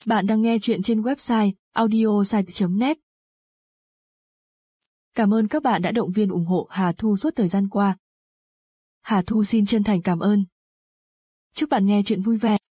Bạn đang nghe chuyện trên website audiosite.net. Cảm ơn các bạn đã động viên ủng hộ Hà Thu suốt thời gian qua. Hà Thu xin chân thành cảm ơn. Chúc bạn nghe chuyện vui vẻ.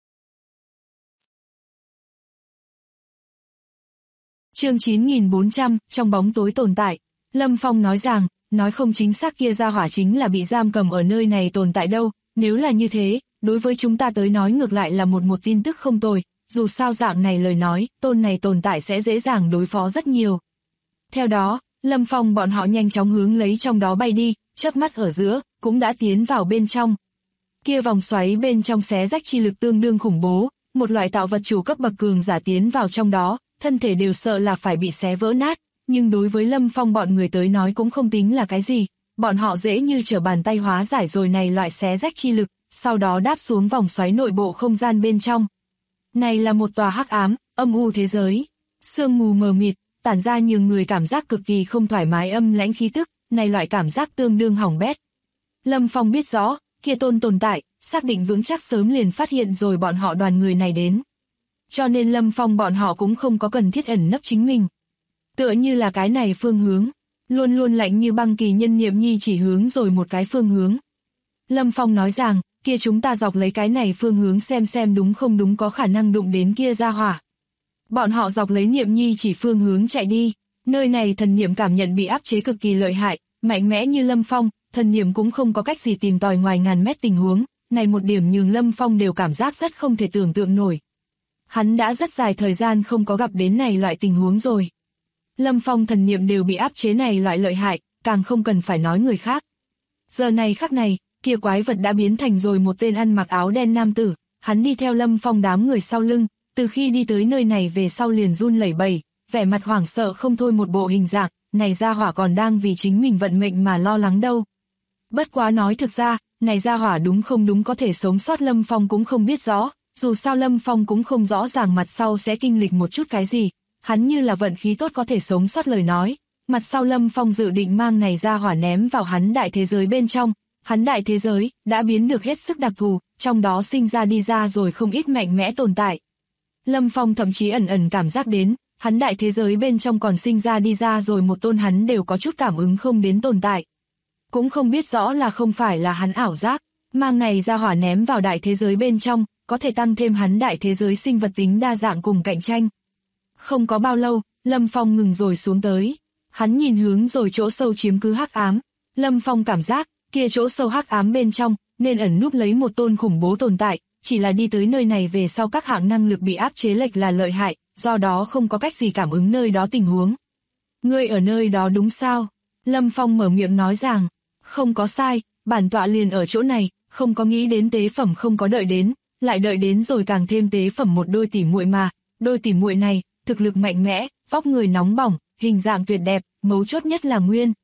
Chương 9400, trong bóng tối tồn tại. Lâm Phong nói rằng, nói không chính xác kia gia hỏa chính là bị giam cầm ở nơi này tồn tại đâu, nếu là như thế, đối với chúng ta tới nói ngược lại là một tin tức không tồi, dù sao dạng này lời nói, tôn này tồn tại sẽ dễ dàng đối phó rất nhiều. Theo đó, Lâm Phong bọn họ nhanh chóng hướng lấy trong đó bay đi, chớp mắt ở giữa, cũng đã tiến vào bên trong. Kia vòng xoáy bên trong xé rách chi lực tương đương khủng bố, một loại tạo vật chủ cấp bậc cường giả tiến vào trong đó, thân thể đều sợ là phải bị xé vỡ nát, nhưng đối với Lâm Phong bọn người tới nói cũng không tính là cái gì, bọn họ dễ như trở bàn tay hóa giải rồi này loại xé rách chi lực, sau đó đáp xuống vòng xoáy nội bộ không gian bên trong. Này là một tòa hắc ám, âm u thế giới, sương mù mờ mịt, tản ra nhường người cảm giác cực kỳ không thoải mái âm lãnh khí tức, này loại cảm giác tương đương hỏng bét. Lâm Phong biết rõ, kia tồn tại, xác định vững chắc sớm liền phát hiện rồi bọn họ đoàn người này đến. Cho nên Lâm Phong bọn họ cũng không có cần thiết ẩn nấp chính mình. Tựa như là cái này phương hướng, luôn luôn lạnh như băng kỳ nhân niệm nhi chỉ hướng rồi một cái phương hướng. Lâm Phong nói rằng, kia chúng ta dọc lấy cái này phương hướng xem đúng không đúng có khả năng đụng đến kia gia hỏa. Bọn họ dọc lấy niệm nhi chỉ phương hướng chạy đi, nơi này thần niệm cảm nhận bị áp chế cực kỳ lợi hại, mạnh mẽ như Lâm Phong, thần niệm cũng không có cách gì tìm tòi ngoài ngàn mét tình huống, này một điểm nhường Lâm Phong đều cảm giác rất không thể tưởng tượng nổi. Hắn đã rất dài thời gian không có gặp đến này loại tình huống rồi. Lâm Phong thần niệm đều bị áp chế này loại lợi hại, càng không cần phải nói người khác. Giờ này khắc này, kia quái vật đã biến thành rồi một tên ăn mặc áo đen nam tử, hắn đi theo Lâm Phong đám người sau lưng, từ khi đi tới nơi này về sau liền run lẩy bẩy, vẻ mặt hoảng sợ không thôi một bộ hình dạng, này gia hỏa còn đang vì chính mình vận mệnh mà lo lắng đâu. Bất quá nói thực ra, này gia hỏa đúng không đúng có thể sống sót Lâm Phong cũng không biết rõ, dù sao Lâm Phong cũng không rõ ràng mặt sau sẽ kinh lịch một chút cái gì, hắn như là vận khí tốt có thể sống sót lời nói, mặt sau Lâm Phong dự định mang này gia hỏa ném vào hắn đại thế giới bên trong. Hắn đại thế giới đã biến được hết sức đặc thù, trong đó sinh ra đi ra rồi không ít mạnh mẽ tồn tại. Lâm Phong thậm chí ẩn cảm giác đến, hắn đại thế giới bên trong còn sinh ra đi ra rồi một tôn hắn đều có chút cảm ứng không đến tồn tại. Cũng không biết rõ là không phải là hắn ảo giác, mang này ra hỏa ném vào đại thế giới bên trong, có thể tăng thêm hắn đại thế giới sinh vật tính đa dạng cùng cạnh tranh. Không có bao lâu, Lâm Phong ngừng rồi xuống tới. Hắn nhìn hướng rồi chỗ sâu chiếm cứ hắc ám. Lâm Phong cảm giác, kia chỗ sâu hắc ám bên trong, nên ẩn núp lấy một tôn khủng bố tồn tại, chỉ là đi tới nơi này về sau các hạng năng lực bị áp chế lệch là lợi hại, do đó không có cách gì cảm ứng nơi đó tình huống. Ngươi ở nơi đó đúng sao? Lâm Phong mở miệng nói rằng, không có sai, bản tọa liền ở chỗ này, không có nghĩ đến tế phẩm không có đợi đến, lại đợi đến rồi càng thêm tế phẩm một đôi tỉ muội mà, đôi tỉ muội này, thực lực mạnh mẽ, vóc người nóng bỏng, hình dạng tuyệt đẹp, mấu chốt nhất là nguyên.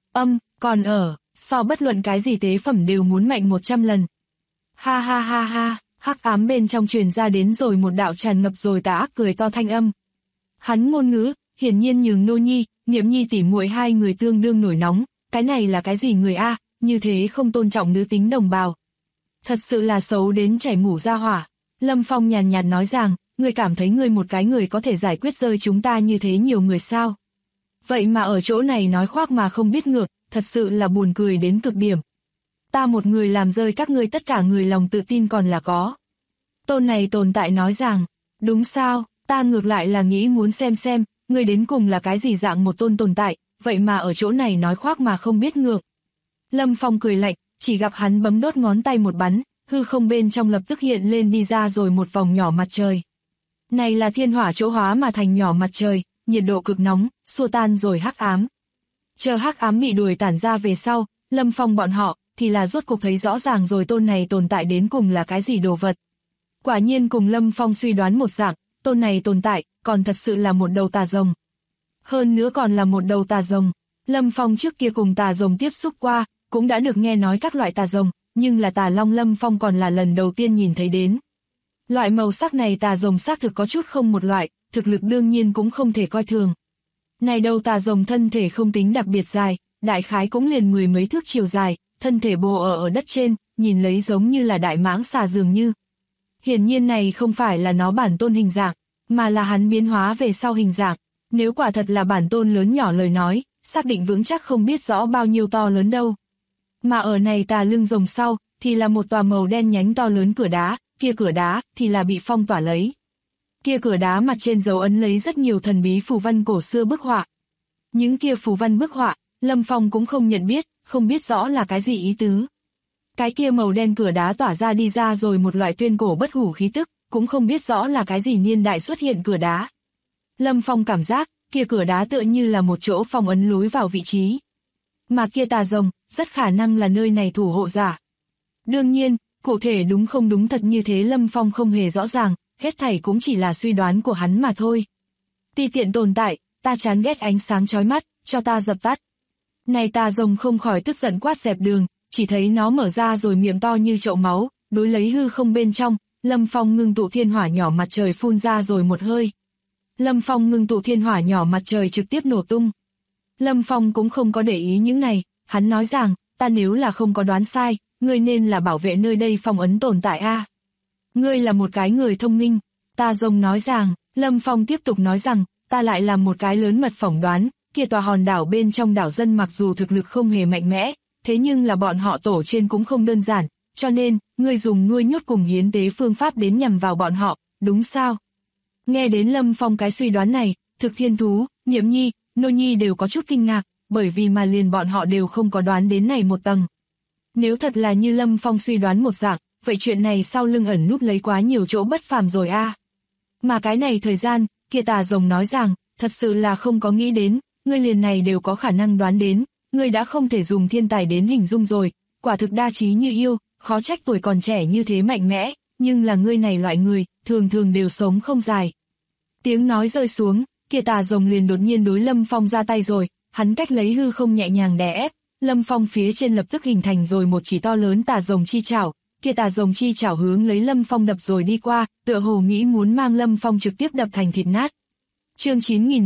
Còn so bất luận cái gì tế phẩm đều muốn mạnh 100 lần. Ha ha ha ha, hắc ám bên trong truyền ra đến rồi một đạo tràn ngập rồi tà ác cười to thanh âm. Hắn ngôn ngữ, hiển nhiên nhường Nô Nhi, Niệm Nhi tỉ muội hai người tương đương nổi nóng, cái này là cái gì người a, như thế không tôn trọng nữ tính đồng bào. Thật sự là xấu đến chảy mủ ra hỏa. Lâm Phong nhàn nhạt nói rằng, ngươi cảm thấy ngươi một cái người có thể giải quyết rơi chúng ta như thế nhiều người sao? Vậy mà ở chỗ này nói khoác mà không biết ngược, thật sự là buồn cười đến cực điểm. Ta một người làm rơi các ngươi tất cả người lòng tự tin còn là có. Tôn này tồn tại nói rằng, đúng sao, ta ngược lại là nghĩ muốn xem, ngươi đến cùng là cái gì dạng một tôn tồn tại, vậy mà ở chỗ này nói khoác mà không biết ngược. Lâm Phong cười lạnh, chỉ gặp hắn bấm đốt ngón tay một bắn, hư không bên trong lập tức hiện lên đi ra rồi một vòng nhỏ mặt trời. Này là thiên hỏa chỗ hóa mà thành nhỏ mặt trời, nhiệt độ cực nóng, xua tan rồi hắc ám. Chờ hắc ám bị đuổi tản ra về sau, Lâm Phong bọn họ, thì là rốt cục thấy rõ ràng rồi tôn này tồn tại đến cùng là cái gì đồ vật. Quả nhiên cùng Lâm Phong suy đoán một dạng, tôn này tồn tại, còn thật sự là một đầu tà rồng. Hơn nữa còn là một đầu tà rồng. Lâm Phong trước kia cùng tà rồng tiếp xúc qua, cũng đã được nghe nói các loại tà rồng, nhưng là tà long Lâm Phong còn là lần đầu tiên nhìn thấy đến. Loại màu sắc này tà rồng xác thực có chút không một loại, thực lực đương nhiên cũng không thể coi thường. Này đầu tà rồng thân thể không tính đặc biệt dài, đại khái cũng liền 10 mấy thước chiều dài, thân thể bò ở đất trên, nhìn lấy giống như là đại mãng xà dường như. Hiển nhiên này không phải là nó bản tôn hình dạng, mà là hắn biến hóa về sau hình dạng. Nếu quả thật là bản tôn lớn nhỏ lời nói, xác định vững chắc không biết rõ bao nhiêu to lớn đâu. Mà ở này tà lưng rồng sau, thì là một tòa màu đen nhánh to lớn cửa đá, kia cửa đá thì là bị phong tỏa lấy. Kia cửa đá mặt trên dấu ấn lấy rất nhiều thần bí phù văn cổ xưa bức họa. Những kia phù văn bức họa, Lâm Phong cũng không nhận biết, không biết rõ là cái gì ý tứ. Cái kia màu đen cửa đá tỏa ra đi ra rồi một loại tuyên cổ bất hủ khí tức, cũng không biết rõ là cái gì niên đại xuất hiện cửa đá. Lâm Phong cảm giác, kia cửa đá tựa như là một chỗ phong ấn lối vào vị trí. Mà kia tà rồng, rất khả năng là nơi này thủ hộ giả. Đương nhiên, cụ thể đúng không đúng thật như thế Lâm Phong không hề rõ ràng, hết thảy cũng chỉ là suy đoán của hắn mà thôi. Ti tiện tồn tại, ta chán ghét ánh sáng chói mắt, cho ta dập tắt. Này tà rồng không khỏi tức giận quát dẹp đường, chỉ thấy nó mở ra rồi miệng to như chậu máu, đối lấy hư không bên trong, Lâm Phong ngưng tụ thiên hỏa nhỏ mặt trời phun ra rồi một hơi. Lâm Phong ngưng tụ thiên hỏa nhỏ mặt trời trực tiếp nổ tung. Lâm Phong cũng không có để ý những này, hắn nói rằng, ta nếu là không có đoán sai, ngươi nên là bảo vệ nơi đây phong ấn tồn tại a. Ngươi là một cái người thông minh, tà rồng nói rằng, Lâm Phong tiếp tục nói rằng, ta lại làm một cái lớn mật phỏng đoán, kia tòa hòn đảo bên trong đảo dân mặc dù thực lực không hề mạnh mẽ, thế nhưng là bọn họ tổ trên cũng không đơn giản, cho nên, ngươi dùng nuôi nhốt cùng hiến tế phương pháp đến nhằm vào bọn họ, đúng sao? Nghe đến Lâm Phong cái suy đoán này, Thực Thiên Thú, Niệm Nhi, Nô Nhi đều có chút kinh ngạc, bởi vì mà liền bọn họ đều không có đoán đến này một tầng. Nếu thật là như Lâm Phong suy đoán một dạng, vậy chuyện này sau lưng ẩn núp lấy quá nhiều chỗ bất phàm rồi a. Mà cái này thời gian, kia tà rồng nói rằng, thật sự là không có nghĩ đến, ngươi liền này đều có khả năng đoán đến, ngươi đã không thể dùng thiên tài đến hình dung rồi, quả thực đa trí như yêu, khó trách tuổi còn trẻ như thế mạnh mẽ, nhưng là ngươi này loại người, thường thường đều sống không dài. Tiếng nói rơi xuống, kia tà rồng liền đột nhiên đối Lâm Phong ra tay rồi, hắn cách lấy hư không nhẹ nhàng đè ép, Lâm Phong phía trên lập tức hình thành rồi một chỉ to lớn tà rồng chi chảo, kia tà rồng chi chảo hướng lấy Lâm Phong đập rồi đi qua, tựa hồ nghĩ muốn mang Lâm Phong trực tiếp đập thành thịt nát. Chương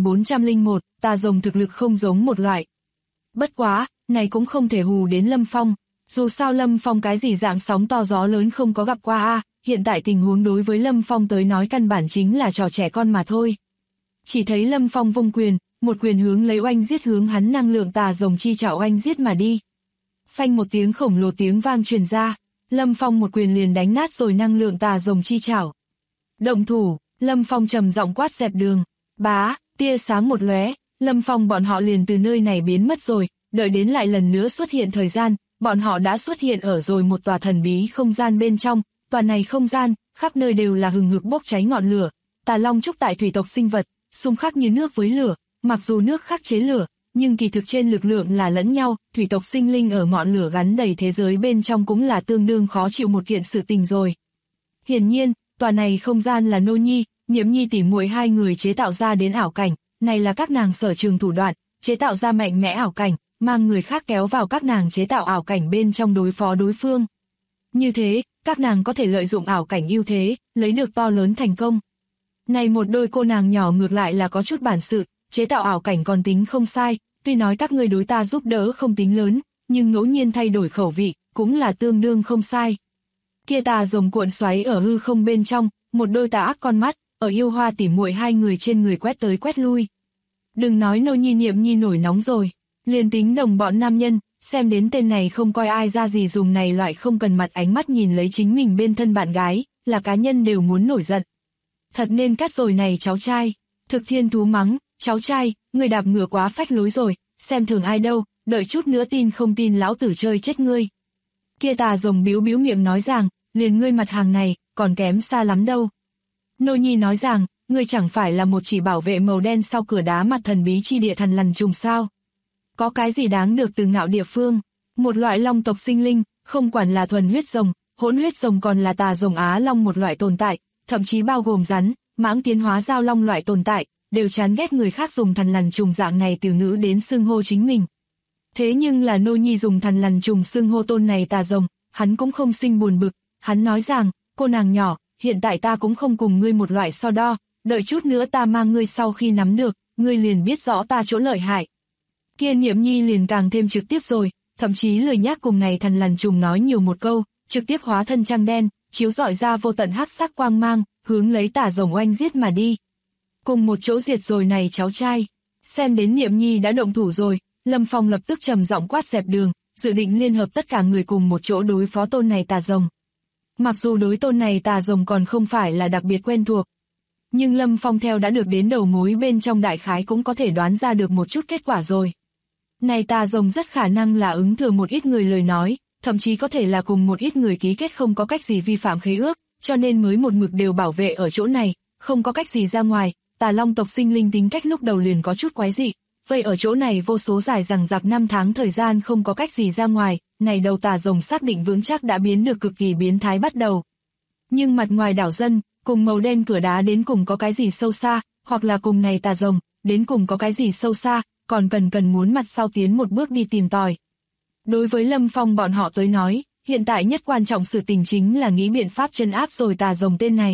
9401, tà rồng thực lực không giống một loại. Bất quá, này cũng không thể hù đến Lâm Phong, dù sao Lâm Phong cái gì dạng sóng to gió lớn không có gặp qua a, hiện tại tình huống đối với Lâm Phong tới nói căn bản chính là trò trẻ con mà thôi. Chỉ thấy Lâm Phong vung quyền, một quyền hướng lấy oanh giết hướng hắn năng lượng tà rồng chi chảo oanh giết mà đi. Phanh một tiếng khổng lồ tiếng vang truyền ra, Lâm Phong một quyền liền đánh nát rồi năng lượng tà rồng chi chảo. Động thủ, Lâm Phong trầm giọng quát dẹp đường, bá, tia sáng một lóe, Lâm Phong bọn họ liền từ nơi này biến mất rồi, đợi đến lại lần nữa xuất hiện thời gian, bọn họ đã xuất hiện ở rồi một tòa thần bí không gian bên trong, tòa này không gian, khắp nơi đều là hừng hực bốc cháy ngọn lửa, tà long trúc tại thủy tộc sinh vật, xung khắc như nước với lửa, mặc dù nước khắc chế lửa, nhưng kỳ thực trên lực lượng là lẫn nhau, thủy tộc sinh linh ở ngọn lửa gắn đầy thế giới bên trong cũng là tương đương khó chịu một kiện sự tình rồi. Hiển nhiên, tòa này không gian là Nô Nhi, Niệm Nhi tỉ muội hai người chế tạo ra đến ảo cảnh, này là các nàng sở trường thủ đoạn, chế tạo ra mạnh mẽ ảo cảnh, mang người khác kéo vào các nàng chế tạo ảo cảnh bên trong đối phó đối phương. Như thế, các nàng có thể lợi dụng ảo cảnh ưu thế, lấy được to lớn thành công. Này một đôi cô nàng nhỏ ngược lại là có chút bản sự, chế tạo ảo cảnh còn tính không sai, tuy nói các ngươi đối ta giúp đỡ không tính lớn, nhưng ngẫu nhiên thay đổi khẩu vị, cũng là tương đương không sai. Kia tà rồng cuộn xoáy ở hư không bên trong, một đôi tà ác con mắt, ở yêu hoa tỉ muội hai người trên người quét tới quét lui. Đừng nói Nô Nhi Niệm Nhi nổi nóng rồi, liền tính đồng bọn nam nhân, xem đến tên này không coi ai ra gì dùng này loại không cần mặt ánh mắt nhìn lấy chính mình bên thân bạn gái, là cá nhân đều muốn nổi giận. Thật nên cắt rồi này cháu trai, Thực Thiên Thú mắng, cháu trai, người đạp ngựa quá phách lối rồi, xem thường ai đâu, đợi chút nữa tin không tin lão tử chơi chết ngươi. Kia tà rồng biếu biếu miệng nói rằng, liền ngươi mặt hàng này, còn kém xa lắm đâu. Nô Nhi nói rằng, ngươi chẳng phải là một chỉ bảo vệ màu đen sau cửa đá mặt thần bí chi địa thần lằn trùng sao. Có cái gì đáng được từ ngạo địa phương, một loại long tộc sinh linh, không quản là thuần huyết rồng, hỗn huyết rồng còn là tà rồng Á Long một loại tồn tại, thậm chí bao gồm rắn, mãng tiến hóa giao long loại tồn tại, đều chán ghét người khác dùng thần lằn trùng dạng này từ ngữ đến xưng hô chính mình. Thế nhưng là Nô Nhi dùng thần lằn trùng xưng hô tôn này tà rồng, hắn cũng không sinh buồn bực, hắn nói rằng, cô nàng nhỏ, hiện tại ta cũng không cùng ngươi một loại so đo, đợi chút nữa ta mang ngươi sau khi nắm được, ngươi liền biết rõ ta chỗ lợi hại. Kia Niệm Nhi liền càng thêm trực tiếp rồi, thậm chí lười nhác cùng này thần lằn trùng nói nhiều một câu, trực tiếp hóa thân trăng đen, chiếu rọi ra vô tận hắc sắc quang mang, hướng lấy tà rồng oanh giết mà đi. cùng một chỗ diệt rồi này cháu trai. Xem đến Niệm Nhi đã động thủ rồi, Lâm Phong lập tức trầm giọng quát dẹp đường, dự định liên hợp tất cả người cùng một chỗ đối phó tôn này tà rồng. Mặc dù đối tôn này tà rồng còn không phải là đặc biệt quen thuộc, nhưng Lâm Phong theo đã được đến đầu mối bên trong đại khái cũng có thể đoán ra được một chút kết quả rồi. Này tà rồng rất khả năng là ứng thừa một ít người lời nói, thậm chí có thể là cùng một ít người ký kết không có cách gì vi phạm khế ước, cho nên mới một mực đều bảo vệ ở chỗ này, không có cách gì ra ngoài. Tà Long tộc sinh linh tính cách lúc đầu liền có chút quái dị, vậy ở chỗ này vô số dài rằng rạc 5 tháng thời gian không có cách gì ra ngoài, này đầu tà rồng xác định vững chắc đã biến được cực kỳ biến thái bắt đầu. Nhưng mặt ngoài đảo dân, cùng màu đen cửa đá đến cùng có cái gì sâu xa, hoặc là cùng này tà rồng, đến cùng có cái gì sâu xa, còn cần muốn mặt sau tiến một bước đi tìm tòi. Đối với Lâm Phong bọn họ tới nói, hiện tại nhất quan trọng sự tình chính là nghĩ biện pháp trấn áp rồi tà rồng tên này.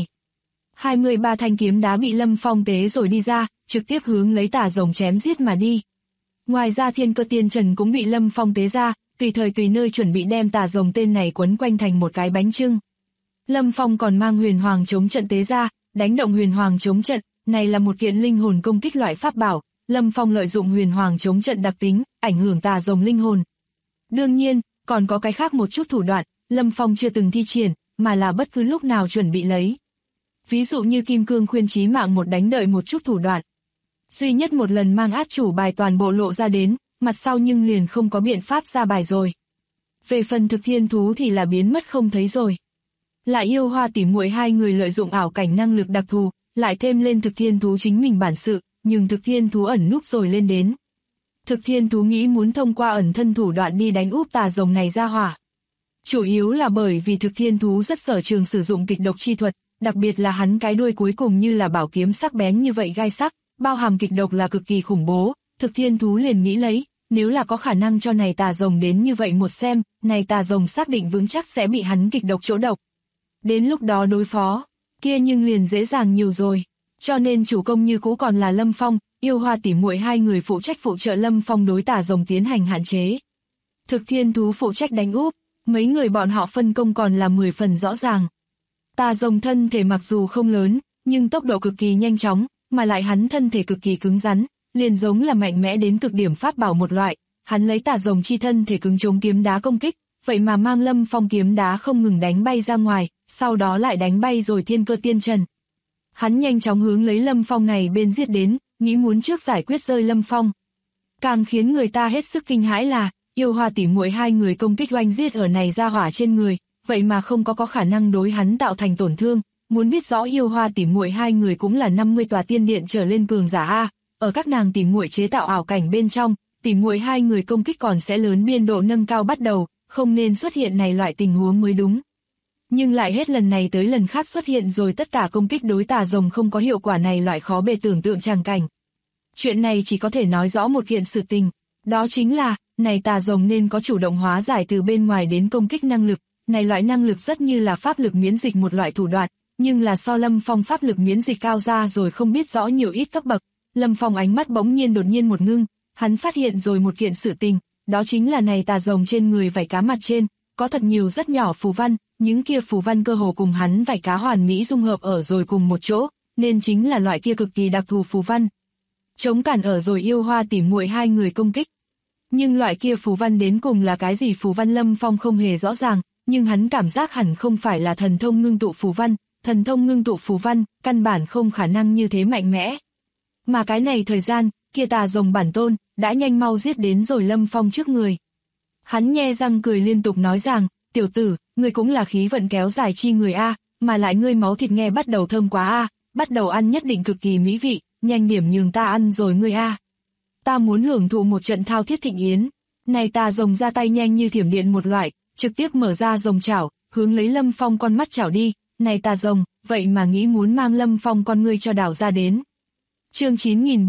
23 thanh kiếm đá bị Lâm Phong tế rồi đi ra, trực tiếp hướng lấy tà rồng chém giết mà đi. Ngoài ra Thiên Cơ Tiên Trần cũng bị Lâm Phong tế ra, tùy thời tùy nơi chuẩn bị đem tà rồng tên này quấn quanh thành một cái bánh chưng. Lâm Phong còn mang huyền hoàng chống trận tế ra, đánh động huyền hoàng chống trận, này là một kiện linh hồn công kích loại pháp bảo, Lâm Phong lợi dụng huyền hoàng chống trận đặc tính, ảnh hưởng tà rồng linh hồn. Đương nhiên, còn có cái khác một chút thủ đoạn, Lâm Phong chưa từng thi triển, mà là bất cứ lúc nào chuẩn bị lấy. Ví dụ như kim cương khuyên chí mạng một đánh đợi một chút thủ đoạn. Duy nhất một lần mang át chủ bài toàn bộ lộ ra đến, mặt sau nhưng liền không có biện pháp ra bài rồi. Về phần thực thiên thú thì là biến mất không thấy rồi. Lại Yêu Hoa tỉ muội hai người lợi dụng ảo cảnh năng lực đặc thù, lại thêm lên thực thiên thú chính mình bản sự, nhưng thực thiên thú ẩn núp rồi lên đến. Thực thiên thú nghĩ muốn thông qua ẩn thân thủ đoạn đi đánh úp tà rồng này ra hỏa. Chủ yếu là bởi vì thực thiên thú rất sở trường sử dụng kịch độc chi thuật, đặc biệt là hắn cái đuôi cuối cùng như là bảo kiếm sắc bén như vậy gai sắc, bao hàm kịch độc là cực kỳ khủng bố, thực thiên thú liền nghĩ lấy, nếu là có khả năng cho này tà rồng đến như vậy một xem, này tà rồng xác định vững chắc sẽ bị hắn kịch độc chỗ độc. Đến lúc đó đối phó, kia nhưng liền dễ dàng nhiều rồi, cho nên chủ công như cũ còn là Lâm Phong, Yêu Hoa tỉ muội hai người phụ trách phụ trợ Lâm Phong đối tà rồng tiến hành hạn chế. Thực thiên thú phụ trách đánh úp, mấy người bọn họ phân công còn là 10 phần rõ ràng. Tà rồng thân thể mặc dù không lớn, nhưng tốc độ cực kỳ nhanh chóng, mà lại hắn thân thể cực kỳ cứng rắn, liền giống là mạnh mẽ đến cực điểm pháp bảo một loại, hắn lấy tà rồng chi thân thể cứng chống kiếm đá công kích, vậy mà mang Lâm Phong kiếm đá không ngừng đánh bay ra ngoài, sau đó lại đánh bay rồi Thiên Cơ Tiên Trần. Hắn nhanh chóng hướng lấy Lâm Phong này bên giết đến, nghĩ muốn trước giải quyết rơi Lâm Phong. Càng khiến người ta hết sức kinh hãi là, Yêu Hoa tỉ muội hai người công kích oanh giết ở này ra hỏa trên người, vậy mà không có khả năng đối hắn tạo thành tổn thương. Muốn biết rõ Yêu Hoa tỉ muội hai người cũng là 50 tòa tiên điện trở lên cường giả a, ở các nàng tỉ muội chế tạo ảo cảnh bên trong, tỉ muội hai người công kích còn sẽ lớn biên độ nâng cao bắt đầu, không nên xuất hiện này loại tình huống mới đúng. Nhưng lại hết lần này tới lần khác xuất hiện rồi tất cả công kích đối tà rồng không có hiệu quả này loại khó bề tưởng tượng tràng cảnh. Chuyện này chỉ có thể nói rõ một kiện sự tình, đó chính là, này tà rồng nên có chủ động hóa giải từ bên ngoài đến công kích năng lực, này loại năng lực rất như là pháp lực miễn dịch một loại thủ đoạn, nhưng là so Lâm Phong pháp lực miễn dịch cao ra rồi không biết rõ nhiều ít cấp bậc. Lâm Phong ánh mắt bỗng nhiên đột nhiên một ngưng, hắn phát hiện rồi một kiện sự tình, đó chính là này tà rồng trên người vảy cá mặt trên, có thật nhiều rất nhỏ phù văn, những kia phù văn cơ hồ cùng hắn vảy cá hoàn mỹ dung hợp ở rồi cùng một chỗ, nên chính là loại kia cực kỳ đặc thù phù văn. Chống cản ở rồi Yêu Hoa tỉ muội hai người công kích. Nhưng loại kia phù văn đến cùng là cái gì phù văn Lâm Phong không hề rõ ràng, nhưng hắn cảm giác hẳn không phải là thần thông ngưng tụ phù văn, thần thông ngưng tụ phù văn, căn bản không khả năng như thế mạnh mẽ. Mà cái này thời gian, kia tà rồng bản tôn, đã nhanh mau giết đến rồi Lâm Phong trước người. Hắn nhe răng cười liên tục nói rằng, tiểu tử, ngươi cũng là khí vận kéo dài chi người a, mà lại ngươi máu thịt nghe bắt đầu thơm quá a, bắt đầu ăn nhất định cực kỳ mỹ vị, nhanh điểm nhường ta ăn rồi ngươi a. Ta muốn hưởng thụ một trận thao thiết thịnh yến. Này tà rồng ra tay nhanh như thiểm điện một loại, trực tiếp mở ra rồng chảo, hướng lấy Lâm Phong con mắt chảo đi, này tà rồng, vậy mà nghĩ muốn mang Lâm Phong con ngươi cho đảo ra đến. Chương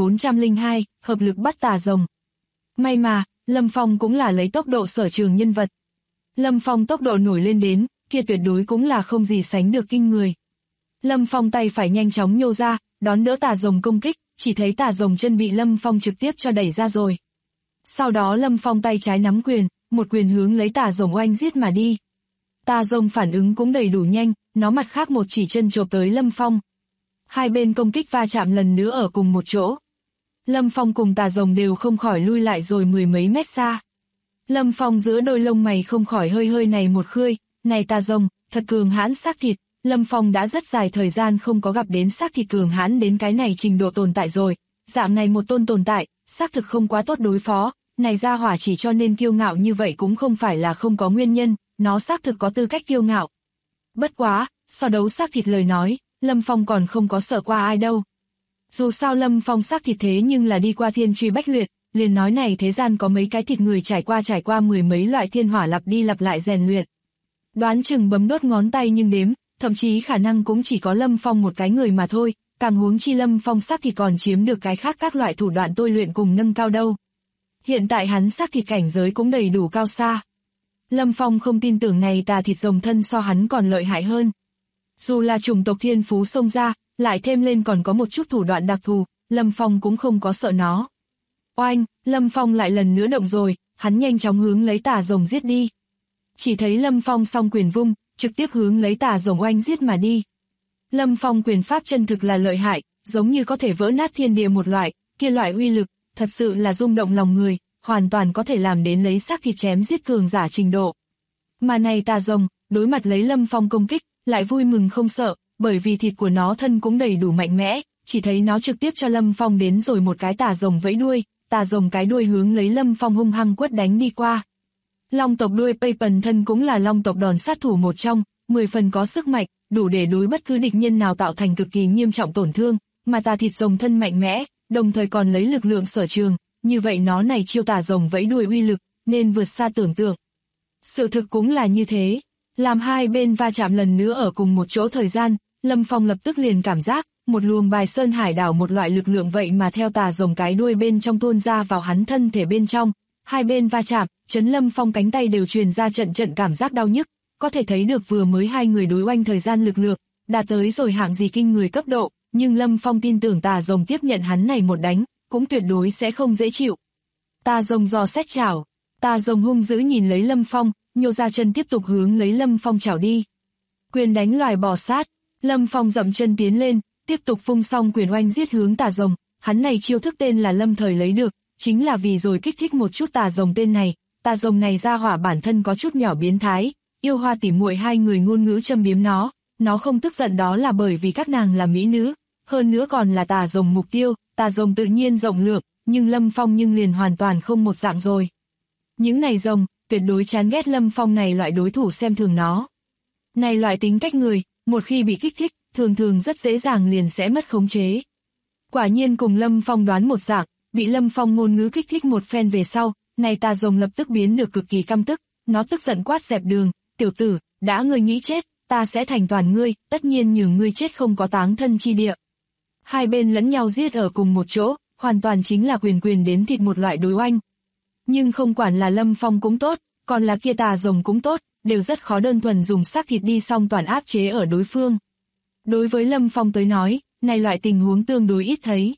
9402, hợp lực bắt tà rồng. May mà, Lâm Phong cũng là lấy tốc độ sở trường nhân vật. Lâm Phong tốc độ nổi lên đến, kia tuyệt đối cũng là không gì sánh được kinh người. Lâm Phong tay phải nhanh chóng nhô ra, đón đỡ tà rồng công kích, chỉ thấy tà rồng chân bị Lâm Phong trực tiếp cho đẩy ra rồi. Sau đó Lâm Phong tay trái nắm quyền, một quyền hướng lấy tà rồng oanh giết mà đi. Tà rồng phản ứng cũng đầy đủ nhanh, nó mặt khác một chỉ chân chộp tới Lâm Phong. Hai bên công kích va chạm lần nữa ở cùng một chỗ. Lâm Phong cùng tà rồng đều không khỏi lui lại rồi mười mấy mét xa. Lâm Phong giữa đôi lông mày không khỏi hơi hơi này một khơi, này tà rồng, thật cường hãn xác thịt. Lâm Phong đã rất dài thời gian không có gặp đến xác thịt cường hãn đến cái này trình độ tồn tại rồi. Dạng này một tôn tồn tại, xác thực không quá tốt đối phó. Này gia hỏa chỉ cho nên kiêu ngạo như vậy cũng không phải là không có nguyên nhân, nó xác thực có tư cách kiêu ngạo. Bất quá, so đấu xác thịt lời nói, Lâm Phong còn không có sợ qua ai đâu. Dù sao Lâm Phong xác thịt thế nhưng là đi qua thiên truy bách luyện, liền nói này thế gian có mấy cái thịt người trải qua mười mấy loại thiên hỏa lặp đi lặp lại rèn luyện. Đoán chừng bấm đốt ngón tay nhưng đếm, thậm chí khả năng cũng chỉ có Lâm Phong một cái người mà thôi, càng huống chi Lâm Phong xác thịt còn chiếm được cái khác các loại thủ đoạn tôi luyện cùng nâng cao đâu. Hiện tại hắn xác thịt cảnh giới cũng đầy đủ cao xa. Lâm Phong không tin tưởng này tà thịt rồng thân so hắn còn lợi hại hơn. Dù là chủng tộc thiên phú xông ra, lại thêm lên còn có một chút thủ đoạn đặc thù, Lâm Phong cũng không có sợ nó. Oanh, Lâm Phong lại lần nữa động rồi, hắn nhanh chóng hướng lấy tà rồng giết đi. Chỉ thấy Lâm Phong song quyền vung, trực tiếp hướng lấy tà rồng oanh giết mà đi. Lâm Phong quyền pháp chân thực là lợi hại, giống như có thể vỡ nát thiên địa một loại, kia loại uy lực, thật sự là rung động lòng người, hoàn toàn có thể làm đến lấy xác thịt chém giết cường giả trình độ. Mà này tà rồng, đối mặt lấy Lâm Phong công kích, lại vui mừng không sợ, bởi vì thịt của nó thân cũng đầy đủ mạnh mẽ, chỉ thấy nó trực tiếp cho Lâm Phong đến rồi một cái tà rồng vẫy đuôi, tà rồng cái đuôi hướng lấy Lâm Phong hung hăng quất đánh đi qua. Long tộc đuôi Paypần thân cũng là long tộc đòn sát thủ một trong, 10 phần có sức mạnh, đủ để đối bất cứ địch nhân nào tạo thành cực kỳ nghiêm trọng tổn thương, mà tà thịt rồng thân mạnh mẽ, đồng thời còn lấy lực lượng sở trường, như vậy nó này chiêu tà rồng vẫy đuôi uy lực, nên vượt xa tưởng tượng. Sự thực cũng là như thế, làm hai bên va chạm lần nữa ở cùng một chỗ thời gian, Lâm Phong lập tức liền cảm giác, một luồng bài sơn hải đảo một loại lực lượng vậy mà theo tà rồng cái đuôi bên trong tuôn ra vào hắn thân thể bên trong, hai bên va chạm, chấn Lâm Phong cánh tay đều truyền ra trận trận cảm giác đau nhức, có thể thấy được vừa mới hai người đối oanh thời gian lực lượng, đạt tới rồi hạng gì kinh người cấp độ, nhưng Lâm Phong tin tưởng tà rồng tiếp nhận hắn này một đánh, cũng tuyệt đối sẽ không dễ chịu. Tà rồng dò xét chảo, tà rồng hung dữ nhìn lấy Lâm Phong, nhô ra chân tiếp tục hướng lấy Lâm Phong chảo đi. Quyền đánh loài bò sát, Lâm Phong dậm chân tiến lên, tiếp tục vung xong quyền oanh giết hướng tà rồng, hắn này chiêu thức tên là Lâm Thời lấy được, chính là vì rồi kích thích một chút tà rồng tên này, tà rồng này ra hỏa bản thân có chút nhỏ biến thái, yêu hoa tỉ muội hai người ngôn ngữ châm biếm nó không tức giận đó là bởi vì các nàng là mỹ nữ, hơn nữa còn là tà rồng mục tiêu, tà rồng tự nhiên rộng lượng, nhưng Lâm Phong nhưng liền hoàn toàn không một dạng rồi. Những này rồng, tuyệt đối chán ghét Lâm Phong này loại đối thủ xem thường nó. Này loại tính cách người, một khi bị kích thích, thường thường rất dễ dàng liền sẽ mất khống chế. Quả nhiên cùng Lâm Phong đoán một dạng, bị Lâm Phong ngôn ngữ kích thích một phen về sau, này tà rồng lập tức biến được cực kỳ căm tức, nó tức giận quát dẹp đường, tiểu tử, đã ngươi nghĩ chết, ta sẽ thành toàn ngươi, tất nhiên nhường ngươi chết không có táng thân chi địa. Hai bên lẫn nhau giết ở cùng một chỗ, hoàn toàn chính là quyền đến thịt một loại đối oanh. Nhưng không quản là Lâm Phong cũng tốt, còn là kia tà rồng cũng tốt, đều rất khó đơn thuần dùng xác thịt đi xong toàn áp chế ở đối phương. Đối với Lâm Phong tới nói, này loại tình huống tương đối ít thấy.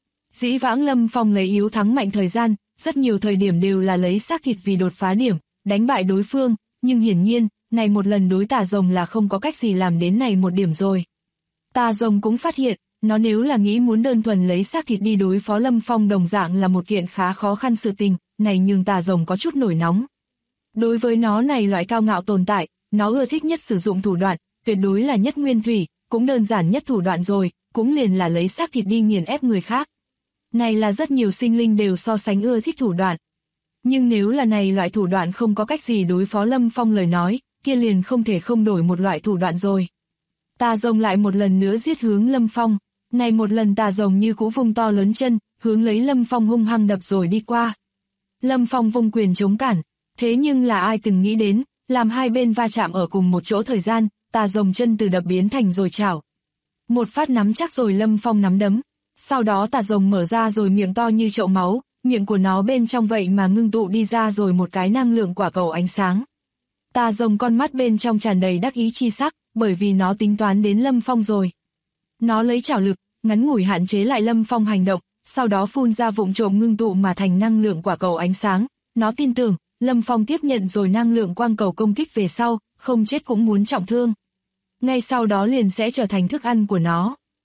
Dĩ vãng Lâm Phong lấy yếu thắng mạnh thời gian, rất nhiều thời điểm đều là lấy xác thịt vì đột phá điểm, đánh bại đối phương, nhưng hiển nhiên, này một lần đối tà rồng là không có cách gì làm đến này một điểm rồi. Tà rồng cũng phát hiện, nó nếu là nghĩ muốn đơn thuần lấy xác thịt đi đối phó Lâm Phong đồng dạng là một kiện khá khó khăn sự tình, này nhưng tà rồng có chút nổi nóng. Đối với nó này loại cao ngạo tồn tại, nó ưa thích nhất sử dụng thủ đoạn, tuyệt đối là nhất nguyên thủy, cũng đơn giản nhất thủ đoạn rồi, cũng liền là lấy xác thịt đi nghiền ép người khác. Này là rất nhiều sinh linh đều so sánh ưa thích thủ đoạn. Nhưng nếu là này loại thủ đoạn không có cách gì đối phó Lâm Phong lời nói, kia liền không thể không đổi một loại thủ đoạn rồi. Tà rồng lại một lần nữa giết hướng Lâm Phong, này một lần tà rồng như cũ vung to lớn chân, hướng lấy Lâm Phong hung hăng đập rồi đi qua. Lâm Phong vung quyền chống cản, thế nhưng là ai từng nghĩ đến, làm hai bên va chạm ở cùng một chỗ thời gian, tà rồng chân từ đập biến thành rồi chảo. Một phát nắm chắc rồi Lâm Phong nắm đấm, sau đó tà rồng mở ra rồi miệng to như chậu máu, miệng của nó bên trong vậy mà ngưng tụ đi ra rồi một cái năng lượng quả cầu ánh sáng. Tà rồng con mắt bên trong tràn đầy đắc ý chi sắc, bởi vì nó tính toán đến Lâm Phong rồi. Nó lấy chảo lực, ngắn ngủi hạn chế lại Lâm Phong hành động, sau đó phun ra vụng trộm ngưng tụ mà thành năng lượng quả cầu ánh sáng. Nó tin tưởng, Lâm Phong tiếp nhận rồi năng lượng quang cầu công kích về sau, không chết cũng muốn trọng thương. Ngay sau đó liền sẽ trở thành thức ăn của nó.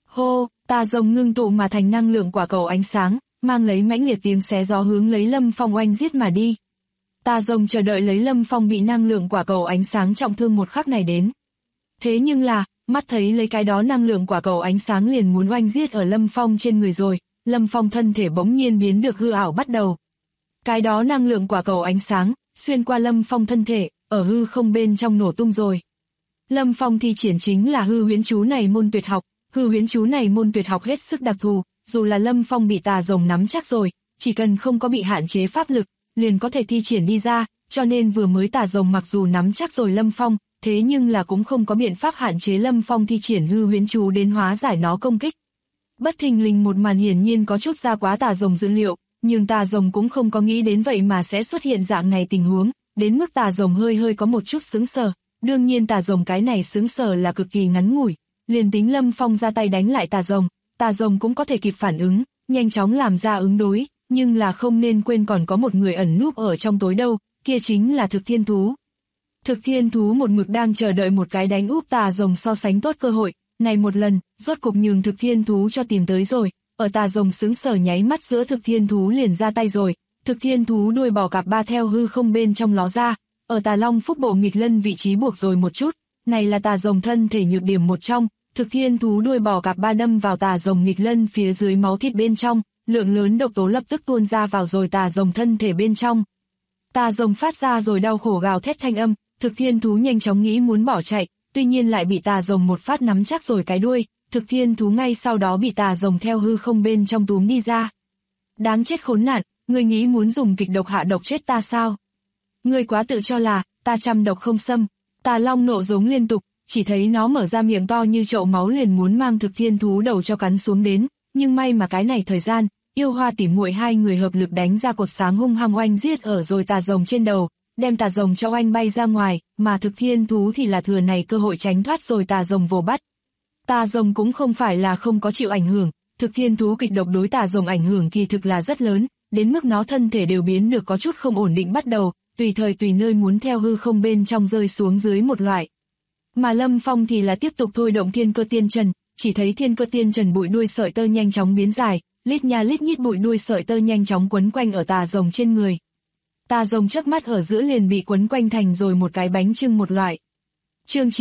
Hô, tà rồng ngưng tụ mà thành năng lượng quả cầu ánh sáng, mang lấy mãnh liệt tiếng xé gió hướng lấy Lâm Phong oanh giết mà đi. Tà rồng chờ đợi lấy Lâm Phong bị năng lượng quả cầu ánh sáng trọng thương một khắc này đến. Thế nhưng là, mắt thấy lấy cái đó năng lượng quả cầu ánh sáng liền muốn oanh giết ở Lâm Phong trên người rồi, Lâm Phong thân thể bỗng nhiên biến được hư ảo bắt đầu. Cái đó năng lượng quả cầu ánh sáng, xuyên qua Lâm Phong thân thể, ở hư không bên trong nổ tung rồi. Lâm Phong thi triển chính là hư huyễn chú này môn tuyệt học, hư huyễn chú này môn tuyệt học hết sức đặc thù, dù là Lâm Phong bị tà rồng nắm chắc rồi, chỉ cần không có bị hạn chế pháp lực, liền có thể thi triển đi ra, cho nên vừa mới tà rồng mặc dù nắm chắc rồi Lâm Phong, thế nhưng là cũng không có biện pháp hạn chế Lâm Phong thi triển hư huyễn chú đến hóa giải nó công kích. Bất thình lình một màn hiển nhiên có chút ra quá tà rồng dự liệu, nhưng tà rồng cũng không có nghĩ đến vậy mà sẽ xuất hiện dạng này tình huống, đến mức tà rồng hơi có một chút sững sờ. Đương nhiên tà rồng cái này sững sờ là cực kỳ ngắn ngủi, liền tính Lâm Phong ra tay đánh lại tà rồng cũng có thể kịp phản ứng, nhanh chóng làm ra ứng đối, nhưng là không nên quên còn có một người ẩn núp ở trong tối đâu, kia chính là Thực Thiên Thú. Thực Thiên Thú một mực đang chờ đợi một cái đánh úp tà rồng so sánh tốt cơ hội, này một lần, rốt cục nhường Thực Thiên Thú cho tìm tới rồi, ở tà rồng sững sờ nháy mắt giữa Thực Thiên Thú liền ra tay rồi, Thực Thiên Thú đuôi bò cạp ba theo hư không bên trong ló ra, ở tà long phúc bộ nghịch lân vị trí buộc rồi một chút, này là tà rồng thân thể nhược điểm một trong, Thực Thiên Thú đuôi bò cạp ba đâm vào tà rồng nghịch lân phía dưới máu thịt bên trong, lượng lớn độc tố lập tức tuôn ra vào rồi tà rồng thân thể bên trong. Tà rồng phát ra rồi đau khổ gào thét thanh âm, Thực Thiên Thú nhanh chóng nghĩ muốn bỏ chạy, tuy nhiên lại bị tà rồng một phát nắm chắc rồi cái đuôi, Thực Thiên Thú ngay sau đó bị tà rồng theo hư không bên trong túm đi ra. Đáng chết khốn nạn, ngươi nghĩ muốn dùng kịch độc hạ độc chết ta sao? Ngươi quá tự cho là, ta trăm độc không xâm. Tà long nộ giống liên tục, chỉ thấy nó mở ra miệng to như chậu máu liền muốn mang Thực Thiên Thú đầu cho cắn xuống đến, nhưng may mà cái này thời gian, Yêu Hoa tỉ muội hai người hợp lực đánh ra cột sáng hung hăng oanh giết ở rồi tà rồng trên đầu, đem tà rồng cho oanh bay ra ngoài, mà Thực Thiên Thú thì là thừa này cơ hội tránh thoát rồi tà rồng vồ bắt. Tà rồng cũng không phải là không có chịu ảnh hưởng, Thực Thiên Thú kịch độc đối tà rồng ảnh hưởng kỳ thực là rất lớn, đến mức nó thân thể đều biến được có chút không ổn định bắt đầu, tùy thời tùy nơi muốn theo hư không bên trong rơi xuống dưới một loại. Mà Lâm Phong thì là tiếp tục thôi động Thiên Cơ Tiên Trần, chỉ thấy Thiên Cơ Tiên Trần bụi đuôi sợi tơ nhanh chóng biến dài, lít nha lít nhít bụi đuôi sợi tơ nhanh chóng quấn quanh ở tà rồng trên người. Tà rồng chớp mắt ở giữa liền bị quấn quanh thành rồi một cái bánh chưng một loại. Chương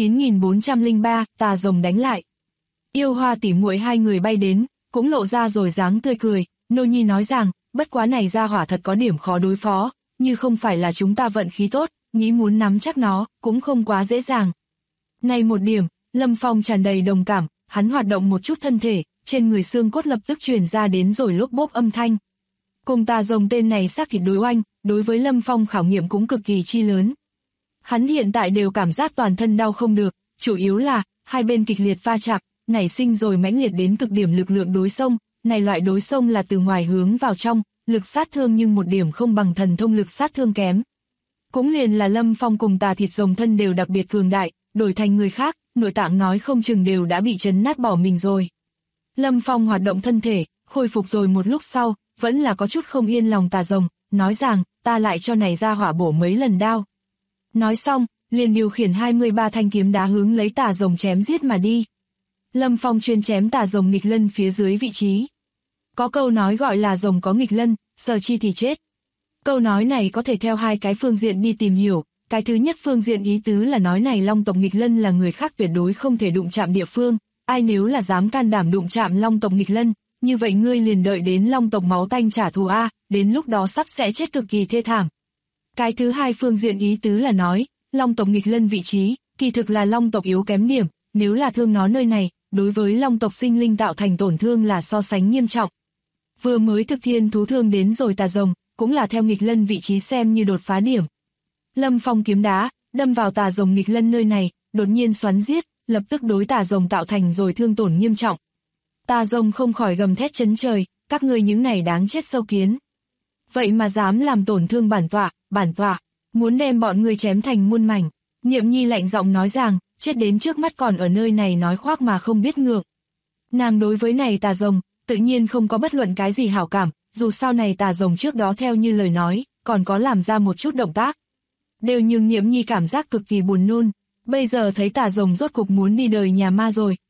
9403, tà rồng đánh lại. Yêu Hoa tỉ muội hai người bay đến, cũng lộ ra rồi dáng tươi cười, Nô Nhi nói rằng, bất quá này ra hỏa thật có điểm khó đối phó, như không phải là chúng ta vận khí tốt, nghĩ muốn nắm chắc nó, cũng không quá dễ dàng. Này một điểm, Lâm Phong tràn đầy đồng cảm, hắn hoạt động một chút thân thể, trên người xương cốt lập tức truyền ra đến rồi lốp bốp âm thanh. Cùng tà rồng tên này xác thịt đối oanh, đối với Lâm Phong khảo nghiệm cũng cực kỳ chi lớn. Hắn hiện tại đều cảm giác toàn thân đau không được, chủ yếu là, hai bên kịch liệt va chạm, nảy sinh rồi mãnh liệt đến cực điểm lực lượng đối xông, này loại đối xông là từ ngoài hướng vào trong, lực sát thương nhưng một điểm không bằng thần thông lực sát thương kém. Cũng liền là Lâm Phong cùng tà thịt rồng thân đều đặc biệt cường đại, đổi thành người khác, nội tạng nói không chừng đều đã bị chấn nát bỏ mình rồi. Lâm Phong hoạt động thân thể, khôi phục rồi một lúc sau, vẫn là có chút không yên lòng tà rồng, nói rằng, ta lại cho này ra hỏa bổ mấy lần đao. Nói xong, liền điều khiển 23 thanh kiếm đá hướng lấy tà rồng chém giết mà đi. Lâm Phong chuyên chém tà rồng nghịch lân phía dưới vị trí. Có câu nói gọi là rồng có nghịch lân, sờ chi thì chết. Câu nói này có thể theo hai cái phương diện đi tìm hiểu. Cái thứ nhất phương diện ý tứ là nói này long tộc nghịch lân là người khác tuyệt đối không thể đụng chạm địa phương. Ai nếu là dám can đảm đụng chạm long tộc nghịch lân, như vậy ngươi liền đợi đến long tộc máu tanh trả thù a, đến lúc đó sắp sẽ chết cực kỳ thê thảm. Cái thứ hai phương diện ý tứ là nói, long tộc nghịch lân vị trí, kỳ thực là long tộc yếu kém điểm, nếu là thương nó nơi này, đối với long tộc sinh linh tạo thành tổn thương là so sánh nghiêm trọng. Vừa mới Thực Thiên Thú thương đến rồi tà rồng, cũng là theo nghịch lân vị trí xem như đột phá điểm. Lâm Phong kiếm đá, đâm vào tà rồng nghịch lân nơi này, đột nhiên xoắn giết, lập tức đối tà rồng tạo thành rồi thương tổn nghiêm trọng. Tà rồng không khỏi gầm thét chấn trời, các ngươi những này đáng chết sâu kiến. Vậy mà dám làm tổn thương bản tọa, muốn đem bọn ngươi chém thành muôn mảnh. Niệm Nhi lạnh giọng nói rằng, chết đến trước mắt còn ở nơi này nói khoác mà không biết ngượng. Nàng đối với này tà rồng, tự nhiên không có bất luận cái gì hảo cảm, dù sao này tà rồng trước đó theo như lời nói, còn có làm ra một chút động tác. Đều nhưng Niệm Nhi cảm giác cực kỳ buồn nôn, bây giờ thấy tà rồng rốt cục muốn đi đời nhà ma rồi,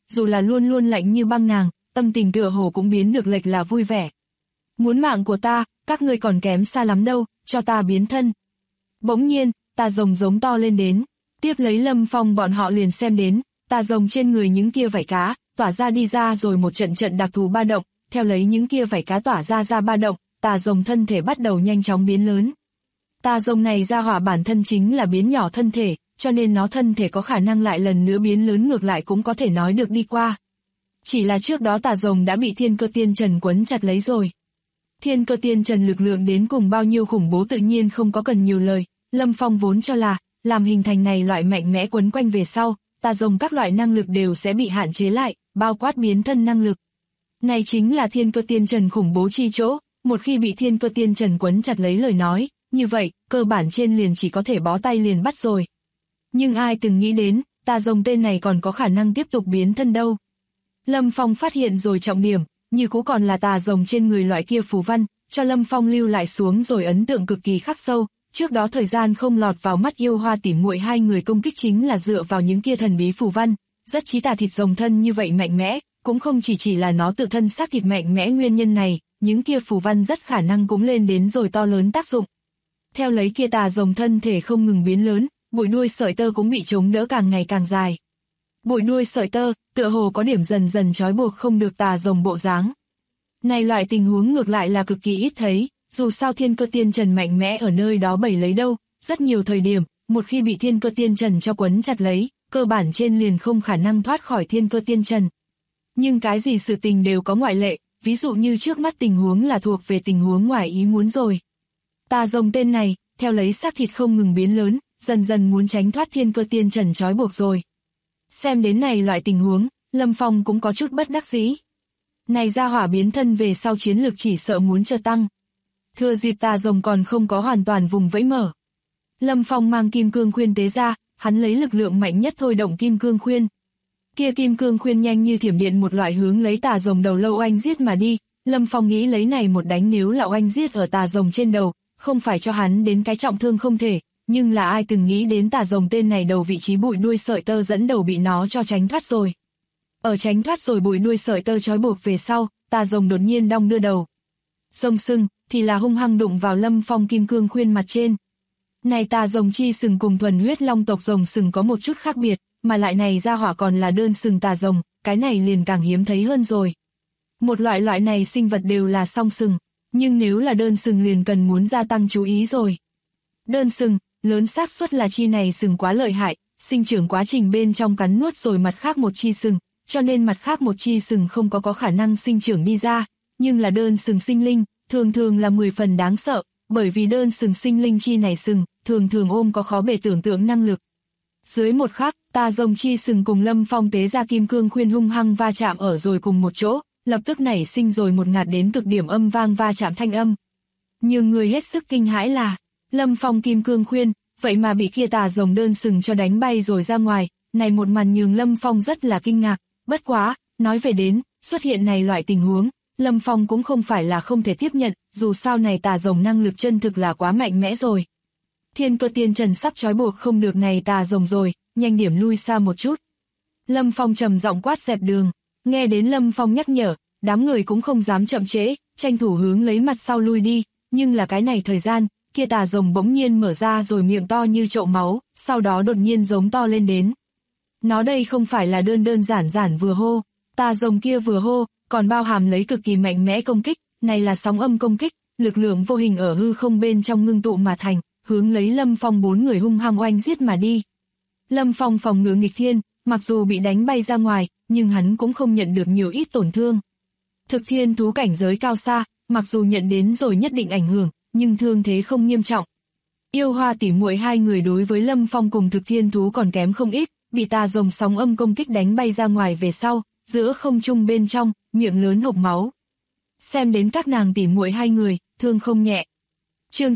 dù là luôn luôn lạnh như băng nàng, tâm tình tựa hồ cũng biến được lệch là vui vẻ. Muốn mạng của ta, các ngươi còn kém xa lắm đâu, cho ta biến thân. Bỗng nhiên, tà rồng giống to lên đến, tiếp lấy Lâm Phong bọn họ liền xem đến, tà rồng trên người những kia vảy cá, tỏa ra đi ra rồi một trận trận đặc thù ba động, theo lấy những kia vảy cá tỏa ra ba động, tà rồng thân thể bắt đầu nhanh chóng biến lớn. Tà rồng này ra hỏa bản thân chính là biến nhỏ thân thể, cho nên nó thân thể có khả năng lại lần nữa biến lớn ngược lại cũng có thể nói được đi qua. Chỉ là trước đó tà rồng đã bị Thiên Cơ Tiên Trần quấn chặt lấy rồi. Thiên Cơ Tiên Trần lực lượng đến cùng bao nhiêu khủng bố tự nhiên không có cần nhiều lời, Lâm Phong vốn cho là, làm hình thành này loại mạnh mẽ quấn quanh về sau, tà rồng các loại năng lực đều sẽ bị hạn chế lại, bao quát biến thân năng lực. Này chính là Thiên Cơ Tiên Trần khủng bố chi chỗ, một khi bị Thiên Cơ Tiên Trần quấn chặt lấy lời nói, như vậy, cơ bản trên liền chỉ có thể bó tay liền bắt rồi. Nhưng ai từng nghĩ đến, tà rồng tên này còn có khả năng tiếp tục biến thân đâu. Lâm Phong phát hiện rồi trọng điểm, như cũ còn là tà rồng trên người loại kia phù văn, cho Lâm Phong lưu lại xuống rồi ấn tượng cực kỳ khắc sâu. Trước đó thời gian không lọt vào mắt Yêu Hoa tỉ muội hai người công kích chính là dựa vào những kia thần bí phù văn, rất chí tà thịt rồng thân như vậy mạnh mẽ, cũng không chỉ là nó tự thân xác thịt mạnh mẽ nguyên nhân này, những kia phù văn rất khả năng cũng lên đến rồi to lớn tác dụng. Theo lấy kia tà rồng thân thể không ngừng biến lớn, bụi đuôi sợi tơ cũng bị chống đỡ càng ngày càng dài. Bụi đuôi sợi tơ, tựa hồ có điểm dần dần trói buộc không được tà rồng bộ dáng. Này loại tình huống ngược lại là cực kỳ ít thấy, dù sao Thiên Cơ Tiên Trần mạnh mẽ ở nơi đó bẩy lấy đâu, rất nhiều thời điểm, một khi bị Thiên Cơ Tiên Trần cho quấn chặt lấy, cơ bản trên liền không khả năng thoát khỏi Thiên Cơ Tiên Trần. Nhưng cái gì sự tình đều có ngoại lệ, ví dụ như trước mắt tình huống là thuộc về tình huống ngoài ý muốn rồi. Tà rồng tên này, theo lấy xác thịt không ngừng biến lớn, dần dần muốn tránh thoát Thiên Cơ Tiên Trần trói buộc rồi. Xem đến này loại tình huống, Lâm Phong cũng có chút bất đắc dĩ. Này ra hỏa biến thân về sau chiến lược chỉ sợ muốn chờ tăng. Thừa dịp tà rồng còn không có hoàn toàn vùng vẫy mở. Lâm Phong mang kim cương khuyên tế ra, hắn lấy lực lượng mạnh nhất thôi động kim cương khuyên. Kia kim cương khuyên nhanh như thiểm điện một loại hướng lấy tà rồng đầu lâu oanh giết mà đi. Lâm Phong nghĩ lấy này một đánh nếu là oanh giết ở tà rồng trên đầu, không phải cho hắn đến cái trọng thương không thể. Nhưng là ai từng nghĩ đến tà rồng tên này đầu vị trí bụi đuôi sợi tơ dẫn đầu bị nó cho tránh thoát rồi. Ở tránh thoát rồi bụi đuôi sợi tơ trói buộc về sau, tà rồng đột nhiên đong đưa đầu. Rồng sừng thì là hung hăng đụng vào Lâm Phong kim cương khuyên mặt trên. Này tà rồng chi sừng cùng thuần huyết long tộc rồng sừng có một chút khác biệt, mà lại này ra hỏa còn là đơn sừng tà rồng, cái này liền càng hiếm thấy hơn rồi. Một loại này sinh vật đều là song sừng, nhưng nếu là đơn sừng liền cần muốn gia tăng chú ý rồi. Đơn sừng, lớn xác suất là chi này sừng quá lợi hại, sinh trưởng quá trình bên trong cắn nuốt rồi mặt khác một chi sừng, cho nên mặt khác một chi sừng không có khả năng sinh trưởng đi ra, nhưng là đơn sừng sinh linh, thường là 10 phần đáng sợ, bởi vì đơn sừng sinh linh chi này sừng, thường ôm có khó bề tưởng tượng năng lực. Dưới một khắc, tà rồng chi sừng cùng Lâm Phong tế ra kim cương khuyên hung hăng va chạm ở rồi cùng một chỗ, lập tức nảy sinh rồi một ngạt đến cực điểm âm vang va chạm thanh âm. Nhưng người hết sức kinh hãi là, Lâm Phong kim cương khuyên, vậy mà bị kia tà rồng đơn sừng cho đánh bay rồi ra ngoài, này một màn nhường Lâm Phong rất là kinh ngạc, bất quá, nói về đến, xuất hiện này loại tình huống, Lâm Phong cũng không phải là không thể tiếp nhận, dù sao này tà rồng năng lực chân thực là quá mạnh mẽ rồi. Thiên Cơ Tiên Trần sắp trói buộc không được này tà rồng rồi, nhanh điểm lui xa một chút. Lâm Phong trầm giọng quát dẹp đường, nghe đến Lâm Phong nhắc nhở, đám người cũng không dám chậm trễ, tranh thủ hướng lấy mặt sau lui đi, nhưng là cái này thời gian, kia tà rồng bỗng nhiên mở ra rồi miệng to như chậu máu, sau đó đột nhiên giống to lên đến. Nó đây không phải là đơn giản vừa hô, tà rồng kia vừa hô, còn bao hàm lấy cực kỳ mạnh mẽ công kích, này là sóng âm công kích, lực lượng vô hình ở hư không bên trong ngưng tụ mà thành, hướng lấy Lâm Phong 4 người hung hăng oanh giết mà đi. Lâm Phong phòng ngự nghịch thiên, mặc dù bị đánh bay ra ngoài, nhưng hắn cũng không nhận được nhiều ít tổn thương. Thực thiên thú cảnh giới cao xa, mặc dù nhận đến rồi nhất định ảnh hưởng, nhưng thương thế không nghiêm trọng. Yêu Hoa tỉ muội hai người đối với Lâm Phong cùng thực thiên thú còn kém không ít, bị tà rồng sóng âm công kích đánh bay ra ngoài về sau, giữa không trung bên trong, miệng lớn hộc máu. Xem đến các nàng tỉ muội hai người, thương không nhẹ. Chương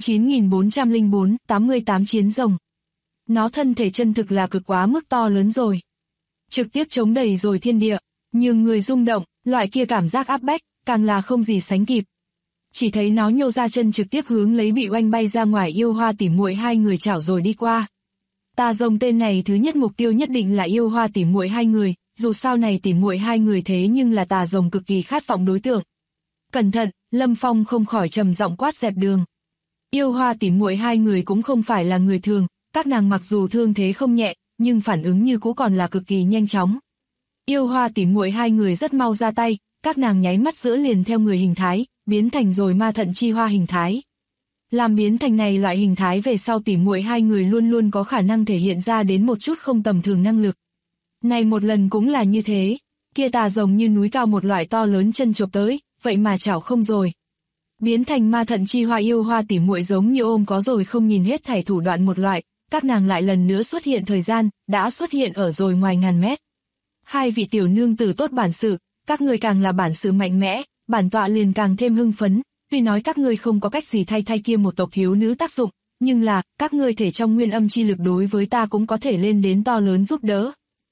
9404, 88 chiến rồng. Nó thân thể chân thực là cực quá mức to lớn rồi. Trực tiếp chống đầy rồi thiên địa, nhưng người rung động, loại kia cảm giác áp bách, càng là không gì sánh kịp. Chỉ thấy nó nhô ra chân trực tiếp hướng lấy bị oanh bay ra ngoài Yêu Hoa tỉ muội hai người chảo rồi đi qua. Tà rồng tên này thứ nhất mục tiêu nhất định là Yêu Hoa tỉ muội hai người, dù sao này tỉ muội hai người thế nhưng là tà rồng cực kỳ khát vọng đối tượng. Cẩn thận, Lâm Phong không khỏi trầm giọng quát dẹp đường. Yêu Hoa tỉ muội hai người cũng không phải là người thường, các nàng mặc dù thương thế không nhẹ, nhưng phản ứng như cũ còn là cực kỳ nhanh chóng. Yêu Hoa tỉ muội hai người rất mau ra tay, các nàng nháy mắt giữa liền theo người hình thái, biến thành rồi ma thận chi hoa hình thái. Làm biến thành này loại hình thái về sau tỉ muội hai người luôn luôn có khả năng thể hiện ra đến một chút không tầm thường năng lực. Này một lần cũng là như thế, kia tà rồng như núi cao một loại to lớn chân chộp tới, vậy mà chảo không rồi. Biến thành ma thận chi hoa Yêu Hoa tỉ muội giống như ôm có rồi không nhìn hết thảy thủ đoạn một loại, các nàng lại lần nữa xuất hiện thời gian, đã xuất hiện ở rồi ngoài ngàn mét. Hai vị tiểu nương tử tốt bản sự, các người càng là bản sự mạnh mẽ, bản tọa liền càng thêm hưng phấn, tuy nói các ngươi không có cách gì thay kia một tộc thiếu nữ tác dụng, nhưng là, các ngươi thể trong nguyên âm chi lực đối với ta cũng có thể lên đến to lớn giúp đỡ.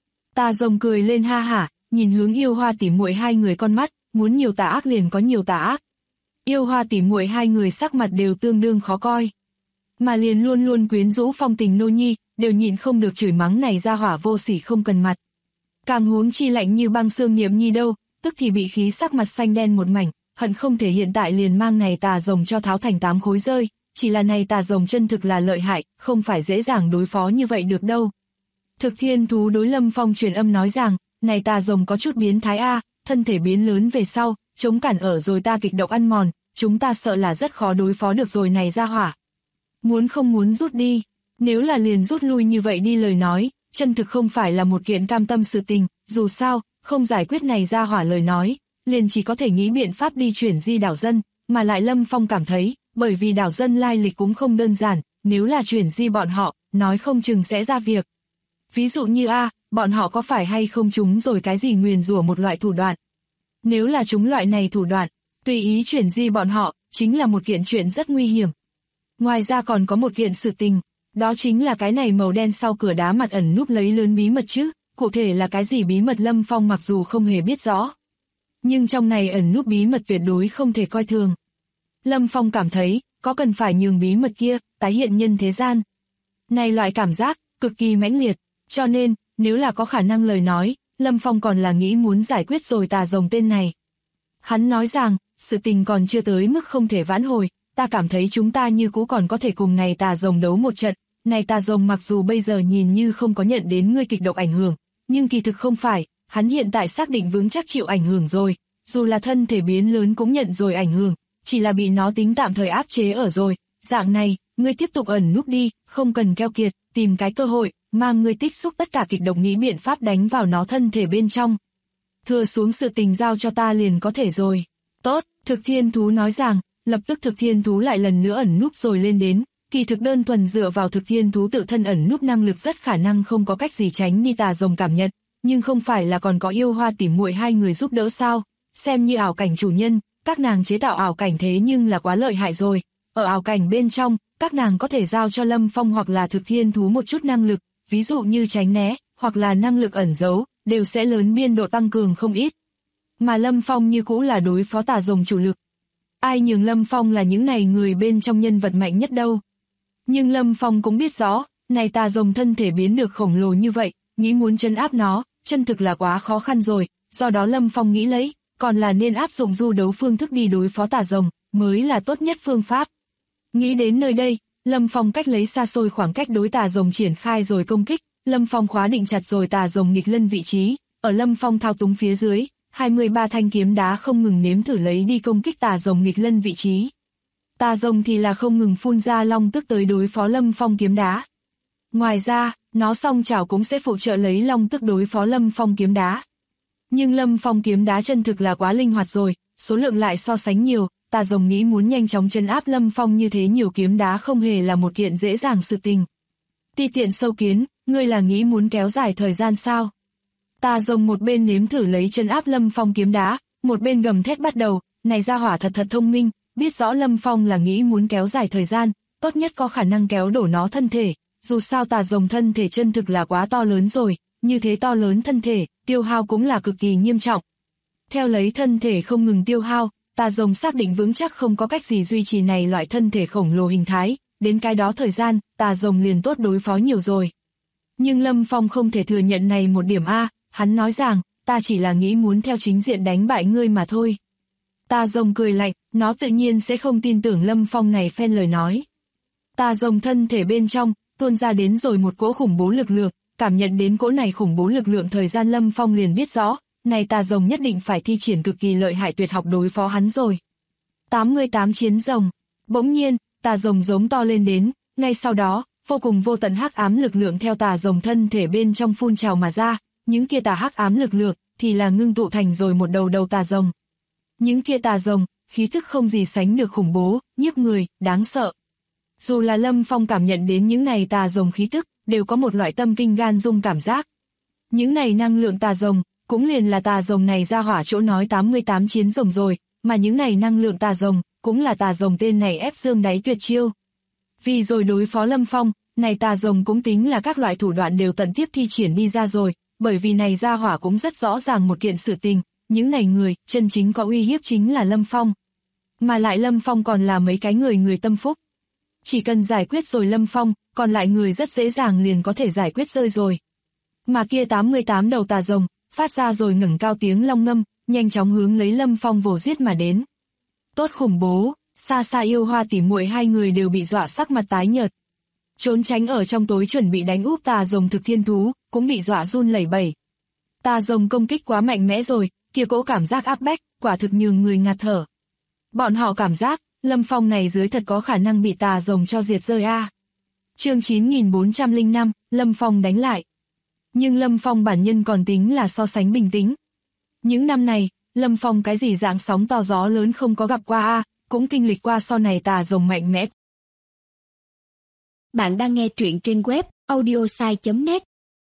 Tà rồng cười lên ha hả, nhìn hướng Yêu Hoa tỉ muội hai người con mắt, muốn nhiều tà ác liền có nhiều tà ác. Yêu Hoa tỉ muội hai người sắc mặt đều tương đương khó coi. Mà liền luôn luôn quyến rũ phong tình nô nhi, đều nhịn không được chửi mắng này ra hỏa vô sỉ không cần mặt. Càng huống chi lạnh như băng xương Niệm Nhi đâu, tức thì bị khí sắc mặt xanh đen một mảnh, hận không thể hiện tại liền mang này tà rồng cho tháo thành 8 khối rơi, chỉ là này tà rồng chân thực là lợi hại, không phải dễ dàng đối phó như vậy được đâu. Thực Thiên Thú đối Lâm Phong truyền âm nói rằng, này tà rồng có chút biến thái a, thân thể biến lớn về sau, chống cản ở rồi ta kịch độc ăn mòn, chúng ta sợ là rất khó đối phó được rồi này ra hỏa. Muốn không muốn rút đi, nếu là liền rút lui như vậy đi lời nói, chân thực không phải là một kiện cam tâm sự tình, dù sao, không giải quyết này ra hỏa lời nói, liền chỉ có thể nghĩ biện pháp đi chuyển di đảo dân, mà lại Lâm Phong cảm thấy, bởi vì đảo dân lai lịch cũng không đơn giản, nếu là chuyển di bọn họ, nói không chừng sẽ ra việc. Ví dụ như bọn họ có phải hay không chúng rồi cái gì nguyền rủa một loại thủ đoạn. Nếu là chúng loại này thủ đoạn, tùy ý chuyển di bọn họ, chính là một kiện chuyện rất nguy hiểm. Ngoài ra còn có một kiện sự tình, đó chính là cái này màu đen sau cửa đá mặt ẩn núp lấy lớn bí mật chứ, cụ thể là cái gì bí mật Lâm Phong mặc dù không hề biết rõ. Nhưng trong này ẩn núp bí mật tuyệt đối không thể coi thường. Lâm Phong cảm thấy, có cần phải nhường bí mật kia, tái hiện nhân thế gian. Này loại cảm giác, cực kỳ mãnh liệt, cho nên, nếu là có khả năng lời nói, Lâm Phong còn là nghĩ muốn giải quyết rồi tà rồng tên này. Hắn nói rằng, sự tình còn chưa tới mức không thể vãn hồi, ta cảm thấy chúng ta như cũ còn có thể cùng này tà rồng đấu một trận, này tà rồng mặc dù bây giờ nhìn như không có nhận đến ngươi kịch độc ảnh hưởng, nhưng kỳ thực không phải, hắn hiện tại xác định vững chắc chịu ảnh hưởng rồi, dù là thân thể biến lớn cũng nhận rồi ảnh hưởng, chỉ là bị nó tính tạm thời áp chế ở rồi, dạng này, ngươi tiếp tục ẩn núp đi, không cần keo kiệt, tìm cái cơ hội, mang ngươi tích xúc tất cả kịch độc nghĩ biện pháp đánh vào nó thân thể bên trong. Thừa xuống sự tình giao cho ta liền có thể rồi. Tốt, Thực Thiên Thú nói rằng, lập tức Thực Thiên Thú lại lần nữa ẩn núp rồi lên đến, kỳ thực đơn thuần dựa vào Thực Thiên Thú tự thân ẩn núp năng lực rất khả năng không có cách gì tránh đi tà rồng cảm nhận, nhưng không phải là còn có Yêu Hoa tỉ muội hai người giúp đỡ sao, xem như ảo cảnh chủ nhân, các nàng chế tạo ảo cảnh thế nhưng là quá lợi hại rồi, ở ảo cảnh bên trong, các nàng có thể giao cho Lâm Phong hoặc là Thực Thiên Thú một chút năng lực, ví dụ như tránh né, hoặc là năng lực ẩn giấu, đều sẽ lớn biên độ tăng cường không ít. Mà Lâm Phong như cũ là đối phó tà rồng chủ lực. Ai nhường Lâm Phong là những này người bên trong nhân vật mạnh nhất đâu. Nhưng Lâm Phong cũng biết rõ, này tà rồng thân thể biến được khổng lồ như vậy, nghĩ muốn trấn áp nó, chân thực là quá khó khăn rồi, do đó Lâm Phong nghĩ lấy, còn là nên áp dụng du đấu phương thức đi đối phó tà rồng, mới là tốt nhất phương pháp. Nghĩ đến nơi đây, Lâm Phong cách lấy xa xôi khoảng cách đối tà rồng triển khai rồi công kích, Lâm Phong khóa định chặt rồi tà rồng nghịch lân vị trí, ở Lâm Phong thao túng phía dưới, 23 thanh kiếm đá không ngừng nếm thử lấy đi công kích tà rồng nghịch lân vị trí. Tà rồng thì là không ngừng phun ra long tức tới đối phó Lâm Phong kiếm đá. Ngoài ra, nó song chảo cũng sẽ phụ trợ lấy long tức đối phó Lâm Phong kiếm đá. Nhưng Lâm Phong kiếm đá chân thực là quá linh hoạt rồi, số lượng lại so sánh nhiều, tà rồng nghĩ muốn nhanh chóng trấn áp Lâm Phong như thế nhiều kiếm đá không hề là một kiện dễ dàng sự tình. Ti tiện sâu kiến, ngươi là nghĩ muốn kéo dài thời gian sao? Tà rồng một bên nếm thử lấy trấn áp Lâm Phong kiếm đá, một bên gầm thét bắt đầu, này ra hỏa thật thông minh, biết rõ Lâm Phong là nghĩ muốn kéo dài thời gian, tốt nhất có khả năng kéo đổ nó thân thể, dù sao tà rồng thân thể chân thực là quá to lớn rồi, như thế to lớn thân thể, tiêu hao cũng là cực kỳ nghiêm trọng. Theo lấy thân thể không ngừng tiêu hao, tà rồng xác định vững chắc không có cách gì duy trì này loại thân thể khổng lồ hình thái, đến cái đó thời gian, tà rồng liền tốt đối phó nhiều rồi. Nhưng Lâm Phong không thể thừa nhận này một điểm hắn nói rằng, ta chỉ là nghĩ muốn theo chính diện đánh bại ngươi mà thôi. Tà rồng cười lạnh, nó tự nhiên sẽ không tin tưởng Lâm Phong này phen lời nói. Tà rồng thân thể bên trong, tuôn ra đến rồi một cỗ khủng bố lực lượng, cảm nhận đến cỗ này khủng bố lực lượng thời gian Lâm Phong liền biết rõ, này tà rồng nhất định phải thi triển cực kỳ lợi hại tuyệt học đối phó hắn rồi. 88 chiến rồng. Bỗng nhiên, tà rồng giống to lên đến, ngay sau đó, vô cùng vô tận hắc ám lực lượng theo tà rồng thân thể bên trong phun trào mà ra, những kia tà hắc ám lực lượng thì là ngưng tụ thành rồi một đầu tà rồng. Những kia tà rồng, khí thức không gì sánh được khủng bố, nhiếp người, đáng sợ. Dù là Lâm Phong cảm nhận đến những này tà rồng khí thức, đều có một loại tâm kinh gan rung cảm giác. Những này năng lượng tà rồng, cũng liền là tà rồng này ra hỏa chỗ nói 88 chiến rồng rồi, mà những này năng lượng tà rồng, cũng là tà rồng tên này ép xương đáy tuyệt chiêu. Vì rồi đối phó Lâm Phong, này tà rồng cũng tính là các loại thủ đoạn đều tận tiếp thi triển đi ra rồi, bởi vì này ra hỏa cũng rất rõ ràng một kiện sự tình, những này người, chân chính có uy hiếp chính là Lâm Phong. Mà lại Lâm Phong còn là mấy cái người tâm phúc. Chỉ cần giải quyết rồi Lâm Phong, còn lại người rất dễ dàng liền có thể giải quyết rơi rồi. Mà kia 88 đầu tà rồng, phát ra rồi ngẩng cao tiếng long ngâm, nhanh chóng hướng lấy Lâm Phong vồ giết mà đến. Tốt khủng bố, xa xa yêu hoa tỉ muội hai người đều bị dọa sắc mặt tái nhợt. Trốn tránh ở trong tối chuẩn bị đánh úp tà rồng thực thiên thú, cũng bị dọa run lẩy bẩy. Tà rồng công kích quá mạnh mẽ rồi, kia cỗ cảm giác áp bách, quả thực nhường người ngạt thở. Bọn họ cảm giác, Lâm Phong này dưới thật có khả năng bị tà rồng cho diệt rơi a. Chương 9405, Lâm Phong đánh lại. Nhưng Lâm Phong bản nhân còn tính là so sánh bình tĩnh. Những năm này, Lâm Phong cái gì dạng sóng to gió lớn không có gặp qua a, cũng kinh lịch qua so này tà rồng mạnh mẽ. Bạn đang nghe truyện trên web audiosai.net.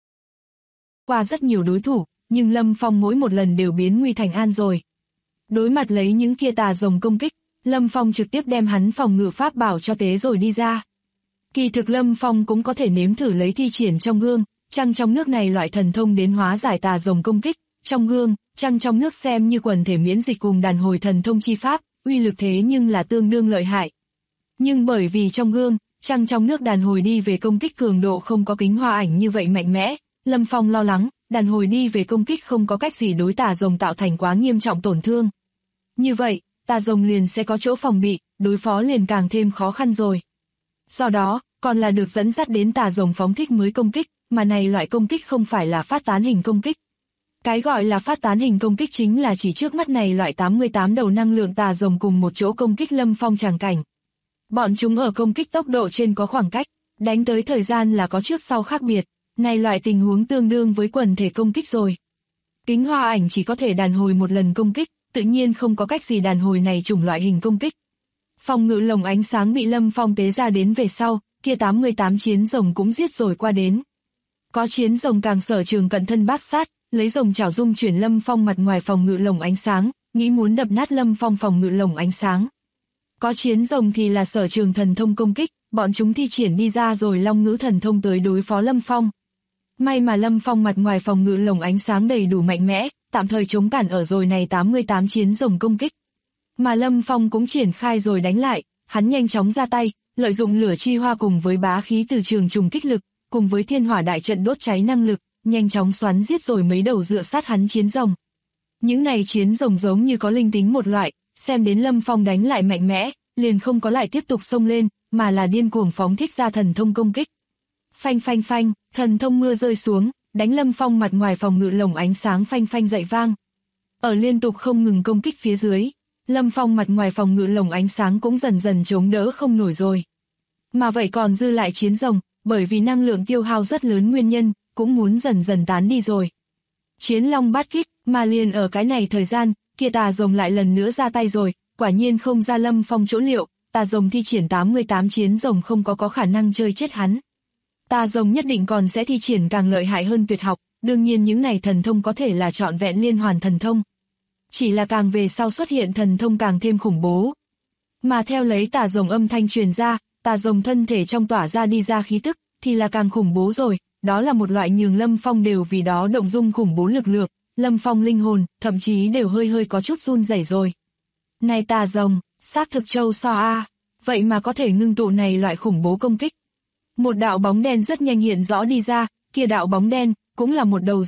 Qua rất nhiều đối thủ, nhưng Lâm Phong mỗi một lần đều biến nguy thành an rồi. Đối mặt lấy những kia tà rồng công kích, Lâm Phong trực tiếp đem hắn phòng ngự pháp bảo cho tế rồi đi ra. Kỳ thực Lâm Phong cũng có thể nếm thử lấy thi triển trong gương, trăng trong nước này loại thần thông đến hóa giải tà rồng công kích, trong gương, trăng trong nước xem như quần thể miễn dịch cùng đàn hồi thần thông chi pháp, uy lực thế nhưng là tương đương lợi hại. Nhưng bởi vì trong gương, trăng trong nước đàn hồi đi về công kích cường độ không có kính hoa ảnh như vậy mạnh mẽ, Lâm Phong lo lắng, đàn hồi đi về công kích không có cách gì đối tà rồng tạo thành quá nghiêm trọng tổn thương. Như vậy, tà rồng liền sẽ có chỗ phòng bị, đối phó liền càng thêm khó khăn rồi. Do đó, còn là được dẫn dắt đến tà rồng phóng thích mới công kích, mà này loại công kích không phải là phát tán hình công kích. Cái gọi là phát tán hình công kích chính là chỉ trước mắt này loại 88 đầu năng lượng tà rồng cùng một chỗ công kích Lâm Phong tràng cảnh. Bọn chúng ở công kích tốc độ trên có khoảng cách, đánh tới thời gian là có trước sau khác biệt, này loại tình huống tương đương với quần thể công kích rồi. Kính hoa ảnh chỉ có thể đàn hồi một lần công kích, tự nhiên không có cách gì đàn hồi này chủng loại hình công kích. Phòng ngự lồng ánh sáng bị Lâm Phong tế ra đến về sau, kia 88 chiến rồng cũng giết rồi qua đến. Có chiến rồng càng sở trường cận thân bát sát, lấy rồng chảo dung chuyển Lâm Phong mặt ngoài phòng ngự lồng ánh sáng, nghĩ muốn đập nát Lâm Phong phòng ngự lồng ánh sáng. Có chiến rồng thì là sở trường thần thông công kích, bọn chúng thi triển đi ra rồi long ngữ thần thông tới đối phó Lâm Phong. May mà Lâm Phong mặt ngoài phòng ngự lồng ánh sáng đầy đủ mạnh mẽ, tạm thời chống cản ở rồi này 88 chiến rồng công kích. Mà Lâm Phong cũng triển khai rồi đánh lại, hắn nhanh chóng ra tay, lợi dụng lửa chi hoa cùng với bá khí từ trường trùng kích lực, cùng với thiên hỏa đại trận đốt cháy năng lực, nhanh chóng xoắn giết rồi mấy đầu dựa sát hắn chiến rồng. Những này chiến rồng giống như có linh tính một loại, xem đến Lâm Phong đánh lại mạnh mẽ, liền không có lại tiếp tục xông lên, mà là điên cuồng phóng thích ra thần thông công kích. Phanh phanh phanh, thần thông mưa rơi xuống, đánh Lâm Phong mặt ngoài phòng ngự lồng ánh sáng phanh phanh dậy vang. Ở liên tục không ngừng công kích phía dưới, Lâm Phong mặt ngoài phòng ngự lồng ánh sáng cũng dần dần chống đỡ không nổi rồi. Mà vậy còn dư lại chiến rồng, bởi vì năng lượng tiêu hao rất lớn nguyên nhân, cũng muốn dần dần tán đi rồi. Chiến long bát kích, mà liền ở cái này thời gian, kia tà rồng lại lần nữa ra tay rồi, quả nhiên không ra Lâm Phong chỗ liệu, tà rồng thi triển 88 chiến rồng không có khả năng chơi chết hắn. Tà rồng nhất định còn sẽ thi triển càng lợi hại hơn tuyệt học, đương nhiên những này thần thông có thể là trọn vẹn liên hoàn thần thông. Chỉ là càng về sau xuất hiện thần thông càng thêm khủng bố. Mà theo lấy tà rồng âm thanh truyền ra, tà rồng thân thể trong tỏa ra đi ra khí tức, thì là càng khủng bố rồi, đó là một loại nhường Lâm Phong đều vì đó động dung khủng bố lực lượng, Lâm Phong linh hồn, thậm chí đều hơi có chút run rẩy rồi. Này tà rồng, xác thực châu so a, vậy mà có thể ngưng tụ này loại khủng bố công kích. Một đạo bóng đen rất nhanh hiện rõ đi ra, kia đạo bóng đen, cũng là một đầu rồng,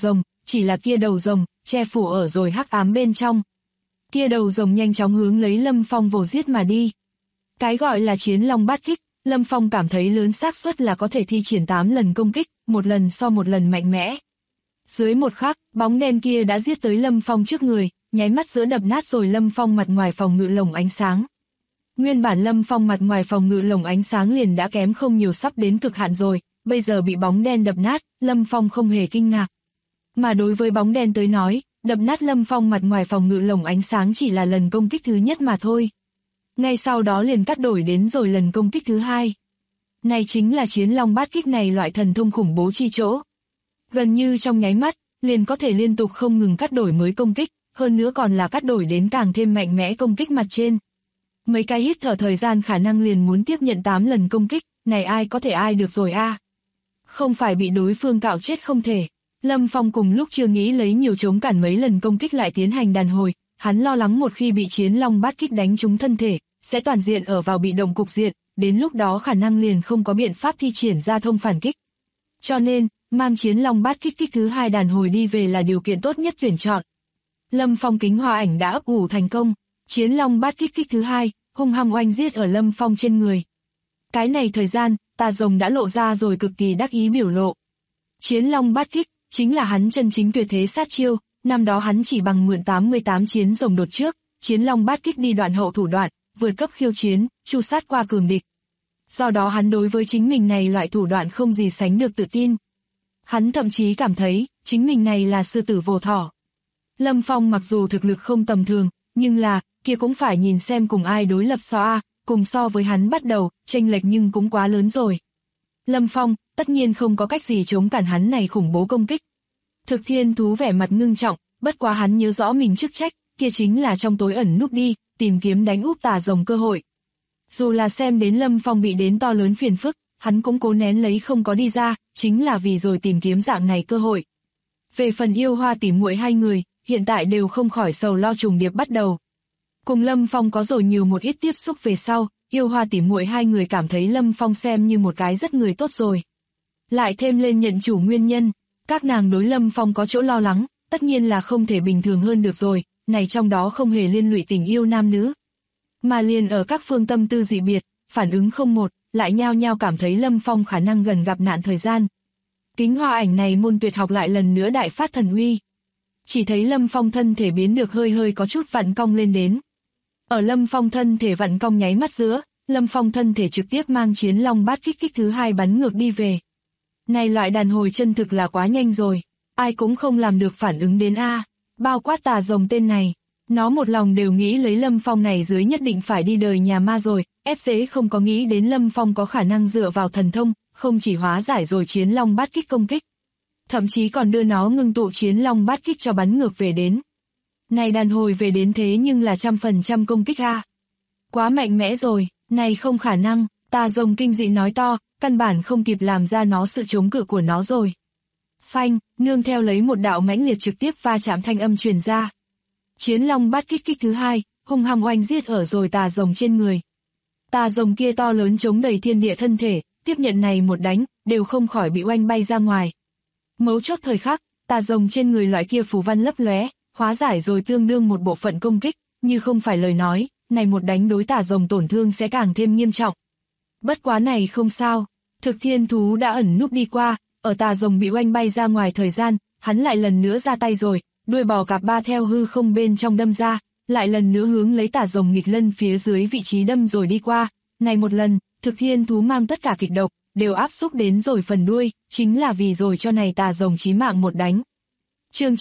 chỉ là kia đầu rồng, che phủ ở rồi hắc ám bên trong. Kia đầu rồng nhanh chóng hướng lấy Lâm Phong vồ giết mà đi. Cái gọi là chiến long bát kích, Lâm Phong cảm thấy lớn xác suất là có thể thi triển 8 lần công kích, một lần so một lần mạnh mẽ. Dưới một khắc, bóng đen kia đã giết tới Lâm Phong trước người, nháy mắt giữa đập nát rồi Lâm Phong mặt ngoài phòng ngự lồng ánh sáng. Nguyên bản Lâm Phong mặt ngoài phòng ngự lồng ánh sáng liền đã kém không nhiều, sắp đến cực hạn rồi, bây giờ bị bóng đen đập nát, Lâm Phong không hề kinh ngạc. Mà đối với bóng đen tới nói, đập nát Lâm Phong mặt ngoài phòng ngự lồng ánh sáng chỉ là lần công kích thứ nhất mà thôi. Ngay sau đó liền cắt đổi đến rồi lần công kích thứ hai. Này chính là chiến long bát kích này loại thần thông khủng bố chi chỗ. Gần như trong nháy mắt, liền có thể liên tục không ngừng cắt đổi mới công kích, hơn nữa còn là cắt đổi đến càng thêm mạnh mẽ công kích mặt trên. Mấy cái hít thở thời gian khả năng liền muốn tiếp nhận 8 lần công kích, này ai có thể ai được rồi a. Không phải bị đối phương cạo chết không thể. Lâm Phong cùng lúc chưa nghĩ lấy nhiều chống cản mấy lần công kích lại tiến hành đàn hồi, hắn lo lắng một khi bị chiến long bát kích đánh trúng thân thể, sẽ toàn diện ở vào bị động cục diện, đến lúc đó khả năng liền không có biện pháp thi triển ra thông phản kích. Cho nên, mang chiến long bát kích kích thứ hai đàn hồi đi về là điều kiện tốt nhất tuyển chọn. Lâm Phong kính hoa ảnh đã ấp ủ thành công, chiến long bát kích kích thứ hai, hung hăng oanh giết ở Lâm Phong trên người. Cái này thời gian, tà rồng đã lộ ra rồi cực kỳ đắc ý biểu lộ. Chiến long bát kích, chính là hắn chân chính tuyệt thế sát chiêu, năm đó hắn chỉ bằng mượn 88 chiến rồng đột trước, chiến long bát kích đi đoạn hậu thủ đoạn, vượt cấp khiêu chiến, chu sát qua cường địch. Do đó hắn đối với chính mình này loại thủ đoạn không gì sánh được tự tin. Hắn thậm chí cảm thấy, chính mình này là sư tử vồ thỏ. Lâm Phong mặc dù thực lực không tầm thường, nhưng là, kia cũng phải nhìn xem cùng ai đối lập so a, cùng so với hắn bắt đầu, chênh lệch nhưng cũng quá lớn rồi. Lâm Phong, tất nhiên không có cách gì chống cản hắn này khủng bố công kích. Thực Thiên Thú vẻ mặt ngưng trọng, bất quá hắn nhớ rõ mình chức trách, kia chính là trong tối ẩn núp đi, tìm kiếm đánh úp tà rồng cơ hội. Dù là xem đến Lâm Phong bị đến to lớn phiền phức, hắn cũng cố nén lấy không có đi ra, chính là vì rồi tìm kiếm dạng này cơ hội. Về phần Yêu Hoa tỉ muội hai người, hiện tại đều không khỏi sầu lo trùng điệp bắt đầu. Cùng Lâm Phong có rồi nhiều một ít tiếp xúc về sau, Yêu Hoa tỉ muội hai người cảm thấy Lâm Phong xem như một cái rất người tốt rồi. Lại thêm lên nhận chủ nguyên nhân, các nàng đối Lâm Phong có chỗ lo lắng, tất nhiên là không thể bình thường hơn được rồi, này trong đó không hề liên lụy tình yêu nam nữ. Mà liền ở các phương tâm tư dị biệt, phản ứng không một, lại nhao nhao cảm thấy Lâm Phong khả năng gần gặp nạn thời gian. Kính hoa ảnh này môn tuyệt học lại lần nữa đại phát thần uy. Chỉ thấy Lâm Phong thân thể biến được hơi hơi có chút vặn cong lên đến. Ở Lâm Phong thân thể vặn cong nháy mắt giữa, Lâm Phong thân thể trực tiếp mang chiến long bát kích kích thứ hai bắn ngược đi về. Này loại đàn hồi chân thực là quá nhanh rồi, ai cũng không làm được phản ứng đến a. Bao quát tà rồng tên này, nó một lòng đều nghĩ lấy Lâm Phong này dưới nhất định phải đi đời nhà ma rồi, ép dễ không có nghĩ đến Lâm Phong có khả năng dựa vào thần thông, không chỉ hóa giải rồi chiến long bát kích công kích, thậm chí còn đưa nó ngưng tụ chiến long bát kích cho bắn ngược về đến. Này đàn hồi về đến thế nhưng là 100% công kích a. Quá mạnh mẽ rồi, này không khả năng, tà rồng kinh dị nói to, căn bản không kịp làm ra nó sự chống cự của nó rồi. Phanh, nương theo lấy một đạo mãnh liệt trực tiếp va chạm thanh âm truyền ra. Chiến long bát kích kích thứ hai, hung hăng oanh giết ở rồi tà rồng trên người. Tà rồng kia to lớn chống đầy thiên địa thân thể, tiếp nhận này một đánh, đều không khỏi bị oanh bay ra ngoài. Mấu chốt thời khắc, tà rồng trên người loại kia phù văn lấp lóe, hóa giải rồi tương đương một bộ phận công kích, như không phải lời nói, này một đánh đối tà rồng tổn thương sẽ càng thêm nghiêm trọng. Bất quá này không sao, Thực Thiên Thú đã ẩn núp đi qua, ở tà rồng bị oanh bay ra ngoài thời gian, hắn lại lần nữa ra tay rồi, đuôi bò cạp ba theo hư không bên trong đâm ra, lại lần nữa hướng lấy tà rồng nghịch lân phía dưới vị trí đâm rồi đi qua. Này một lần, Thực Thiên Thú mang tất cả kịch độc, đều áp xúc đến rồi phần đuôi, chính là vì rồi cho này tà rồng chí mạng một đánh. Chương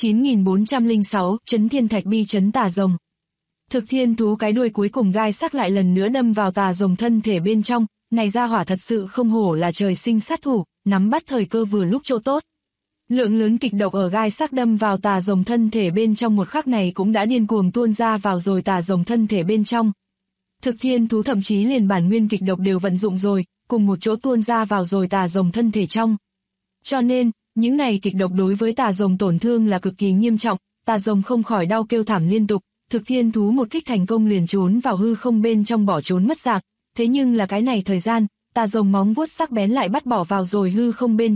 9406, Chấn Thiên Thạch Bi chấn tà rồng. Thực Thiên Thú cái đuôi cuối cùng gai sắc lại lần nữa đâm vào tà rồng thân thể bên trong, này ra hỏa thật sự không hổ là trời sinh sát thủ, nắm bắt thời cơ vừa lúc chỗ tốt. Lượng lớn kịch độc ở gai sắc đâm vào tà rồng thân thể bên trong một khắc này cũng đã điên cuồng tuôn ra vào rồi tà rồng thân thể bên trong. Thực Thiên Thú thậm chí liền bản nguyên kịch độc đều vận dụng rồi, cùng một chỗ tuôn ra vào rồi tà rồng thân thể trong. Cho nên, những này kịch độc đối với tà rồng tổn thương là cực kỳ nghiêm trọng, tà rồng không khỏi đau kêu thảm liên tục. Thực Thiên Thú một kích thành công liền trốn vào hư không bên trong bỏ trốn mất dạng, thế nhưng là cái này thời gian, tà rồng móng vuốt sắc bén lại bắt bỏ vào rồi hư không bên trong,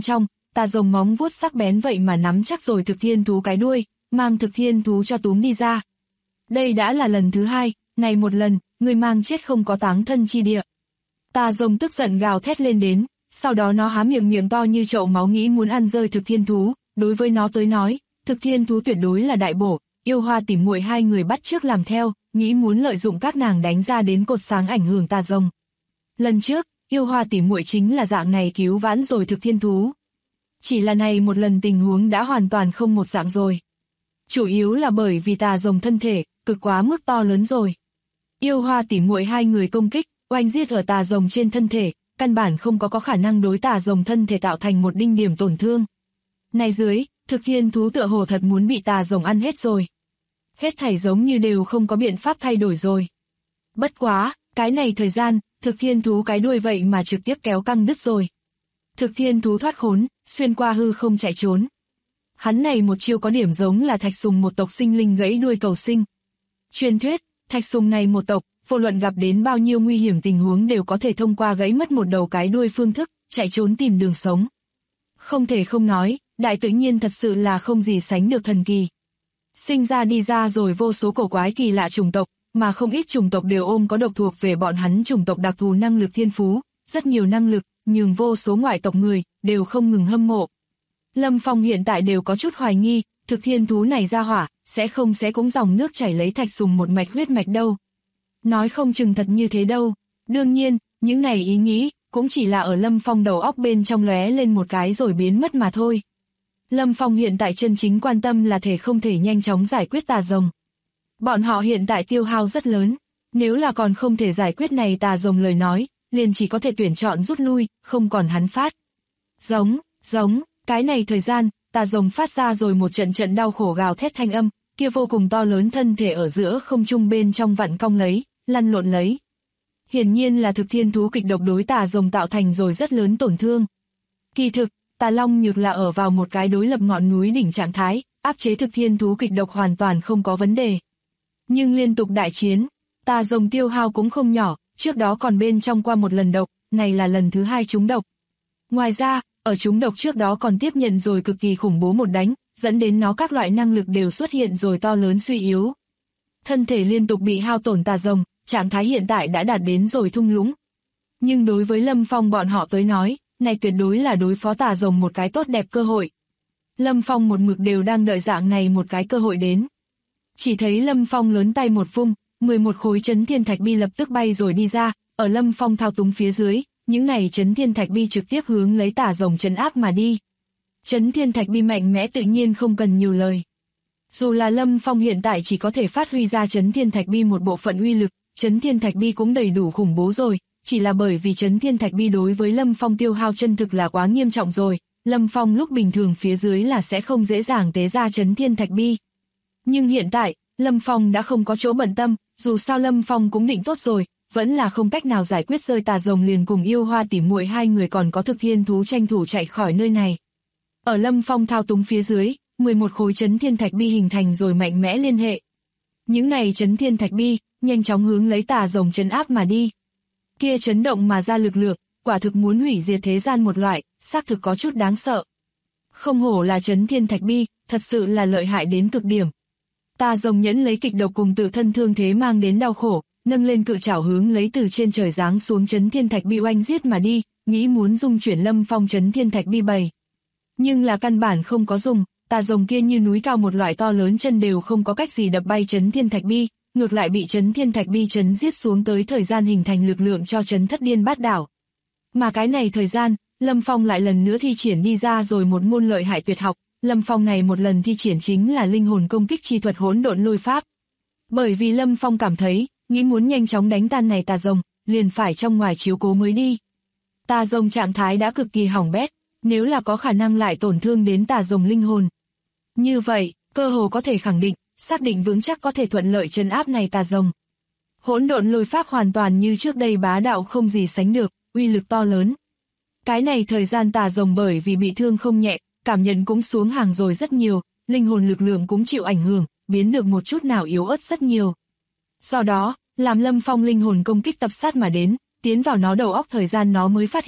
tà rồng móng vuốt sắc bén vậy mà nắm chắc rồi thực thiên thú cái đuôi, mang thực thiên thú cho túm đi ra. Đây đã là lần thứ hai, này một lần, người mang chết không có táng thân chi địa. Tà rồng tức giận gào thét lên đến, sau đó nó há miệng to như chậu máu nghĩ muốn ăn rơi thực thiên thú, đối với nó tới nói, thực thiên thú tuyệt đối là đại bổ, Yêu Hoa tỉ muội hai người bắt chước làm theo, nghĩ muốn lợi dụng các nàng đánh ra đến cột sáng ảnh hưởng tà rồng. Lần trước, Yêu Hoa tỉ muội chính là dạng này cứu vãn rồi thực thiên thú. Chỉ là này một lần tình huống đã hoàn toàn không một dạng rồi. Chủ yếu là bởi vì tà rồng thân thể, cực quá mức to lớn rồi. Yêu Hoa tỉ muội hai người công kích, oanh giết ở tà rồng trên thân thể, căn bản không có khả năng đối tà rồng thân thể tạo thành một đinh điểm tổn thương. Này dưới, thực thiên thú tựa hồ thật muốn bị tà rồng ăn hết rồi. Hết thảy giống như đều không có biện pháp thay đổi rồi. Bất quá, cái này thời gian, thực thiên thú cái đuôi vậy mà trực tiếp kéo căng đứt rồi. Thực thiên thú thoát khốn, xuyên qua hư không chạy trốn. Hắn này một chiêu có điểm giống là thạch sùng một tộc sinh linh gãy đuôi cầu sinh. Truyền thuyết, thạch sùng này một tộc, vô luận gặp đến bao nhiêu nguy hiểm tình huống đều có thể thông qua gãy mất một đầu cái đuôi phương thức, chạy trốn tìm đường sống. Không thể không nói, đại tự nhiên thật sự là không gì sánh được thần kỳ. Sinh ra đi ra rồi vô số cổ quái kỳ lạ chủng tộc, mà không ít chủng tộc đều ôm có độc thuộc về bọn hắn chủng tộc đặc thù năng lực thiên phú, rất nhiều năng lực, nhưng vô số ngoại tộc người, đều không ngừng hâm mộ. Lâm Phong hiện tại đều có chút hoài nghi, thực thiên thú này ra hỏa, sẽ cũng dòng nước chảy lấy thạch sùng một mạch huyết mạch đâu. Nói không chừng thật như thế đâu. Đương nhiên, những này ý nghĩ, cũng chỉ là ở Lâm Phong đầu óc bên trong lóe lên một cái rồi biến mất mà thôi. Lâm Phong hiện tại chân chính quan tâm là thể không thể nhanh chóng giải quyết tà rồng. Bọn họ hiện tại tiêu hao rất lớn, nếu là còn không thể giải quyết này tà rồng lời nói, liền chỉ có thể tuyển chọn rút lui, không còn hắn phát. Giống, cái này thời gian, tà rồng phát ra rồi một trận đau khổ gào thét thanh âm, kia vô cùng to lớn thân thể ở giữa không trung bên trong vặn cong lấy, lăn lộn lấy. Hiển nhiên là thực thiên thú kịch độc đối tà rồng tạo thành rồi rất lớn tổn thương. Kỳ thực, Tà Long Nhược là ở vào một cái đối lập ngọn núi đỉnh trạng thái, áp chế thực thiên thú kịch độc hoàn toàn không có vấn đề. Nhưng liên tục đại chiến, tà rồng tiêu hao cũng không nhỏ, trước đó còn bên trong qua một lần độc, này là lần thứ hai trúng độc. Ngoài ra, ở trúng độc trước đó còn tiếp nhận rồi cực kỳ khủng bố một đánh, dẫn đến nó các loại năng lực đều xuất hiện rồi to lớn suy yếu. Thân thể liên tục bị hao tổn tà rồng, trạng thái hiện tại đã đạt đến rồi thung lũng. Nhưng đối với Lâm Phong bọn họ tới nói, này tuyệt đối là đối phó tà rồng một cái tốt đẹp cơ hội. Lâm Phong một mực đều đang đợi dạng này một cái cơ hội đến. Chỉ thấy Lâm Phong lớn tay một vung, 11 khối chấn thiên thạch bi lập tức bay rồi đi ra, ở Lâm Phong thao túng phía dưới, những này chấn thiên thạch bi trực tiếp hướng lấy tà rồng trấn áp mà đi. Chấn thiên thạch bi mạnh mẽ tự nhiên không cần nhiều lời. Dù là Lâm Phong hiện tại chỉ có thể phát huy ra chấn thiên thạch bi một bộ phận uy lực, chấn thiên thạch bi cũng đầy đủ khủng bố rồi, chỉ là bởi vì chấn thiên thạch bi đối với Lâm Phong tiêu hao chân thực là quá nghiêm trọng rồi, Lâm Phong lúc bình thường phía dưới là sẽ không dễ dàng tế ra chấn thiên thạch bi. Nhưng hiện tại, Lâm Phong đã không có chỗ bận tâm, dù sao Lâm Phong cũng định tốt rồi, vẫn là không cách nào giải quyết rơi tà rồng liền cùng Yêu Hoa tỉ muội hai người còn có thực thiên thú tranh thủ chạy khỏi nơi này. Ở Lâm Phong thao túng phía dưới, 11 khối chấn thiên thạch bi hình thành rồi mạnh mẽ liên hệ. Những này chấn thiên thạch bi, nhanh chóng hướng lấy tà rồng trấn áp mà đi. Kia chấn động mà ra lực lượng, quả thực muốn hủy diệt thế gian một loại, xác thực có chút đáng sợ. Không hổ là chấn thiên thạch bi, thật sự là lợi hại đến cực điểm. Tà rồng nhẫn lấy kịch độc cùng tự thân thương thế mang đến đau khổ, nâng lên cự trảo hướng lấy từ trên trời giáng xuống chấn thiên thạch bi oanh giết mà đi, nghĩ muốn dung chuyển Lâm Phong chấn thiên thạch bi bầy. Nhưng là căn bản không có dùng, tà rồng kia như núi cao một loại to lớn chân đều không có cách gì đập bay chấn thiên thạch bi, ngược lại bị chấn thiên thạch bi chấn giết xuống tới thời gian hình thành lực lượng cho chấn thất điên bát đảo. Mà cái này thời gian, Lâm Phong lại lần nữa thi triển đi ra rồi một môn lợi hại tuyệt học, Lâm Phong này một lần thi triển chính là linh hồn công kích chi thuật hỗn độn lôi pháp. Bởi vì Lâm Phong cảm thấy, nghĩ muốn nhanh chóng đánh tan này tà rồng, liền phải trong ngoài chiếu cố mới đi. Tà rồng trạng thái đã cực kỳ hỏng bét, nếu là có khả năng lại tổn thương đến tà rồng linh hồn. Như vậy, cơ hồ có thể khẳng định, xác định vững chắc có thể thuận lợi trấn áp này tà rồng. Hỗn độn lôi pháp hoàn toàn như trước đây bá đạo không gì sánh được, uy lực to lớn. Cái này thời gian tà rồng bởi vì bị thương không nhẹ, cảm nhận cũng xuống hàng rồi rất nhiều, linh hồn lực lượng cũng chịu ảnh hưởng, biến được một chút nào yếu ớt rất nhiều. Do đó, làm Lâm Phong linh hồn công kích tập sát mà đến, tiến vào nó đầu óc thời gian nó mới phát hiện,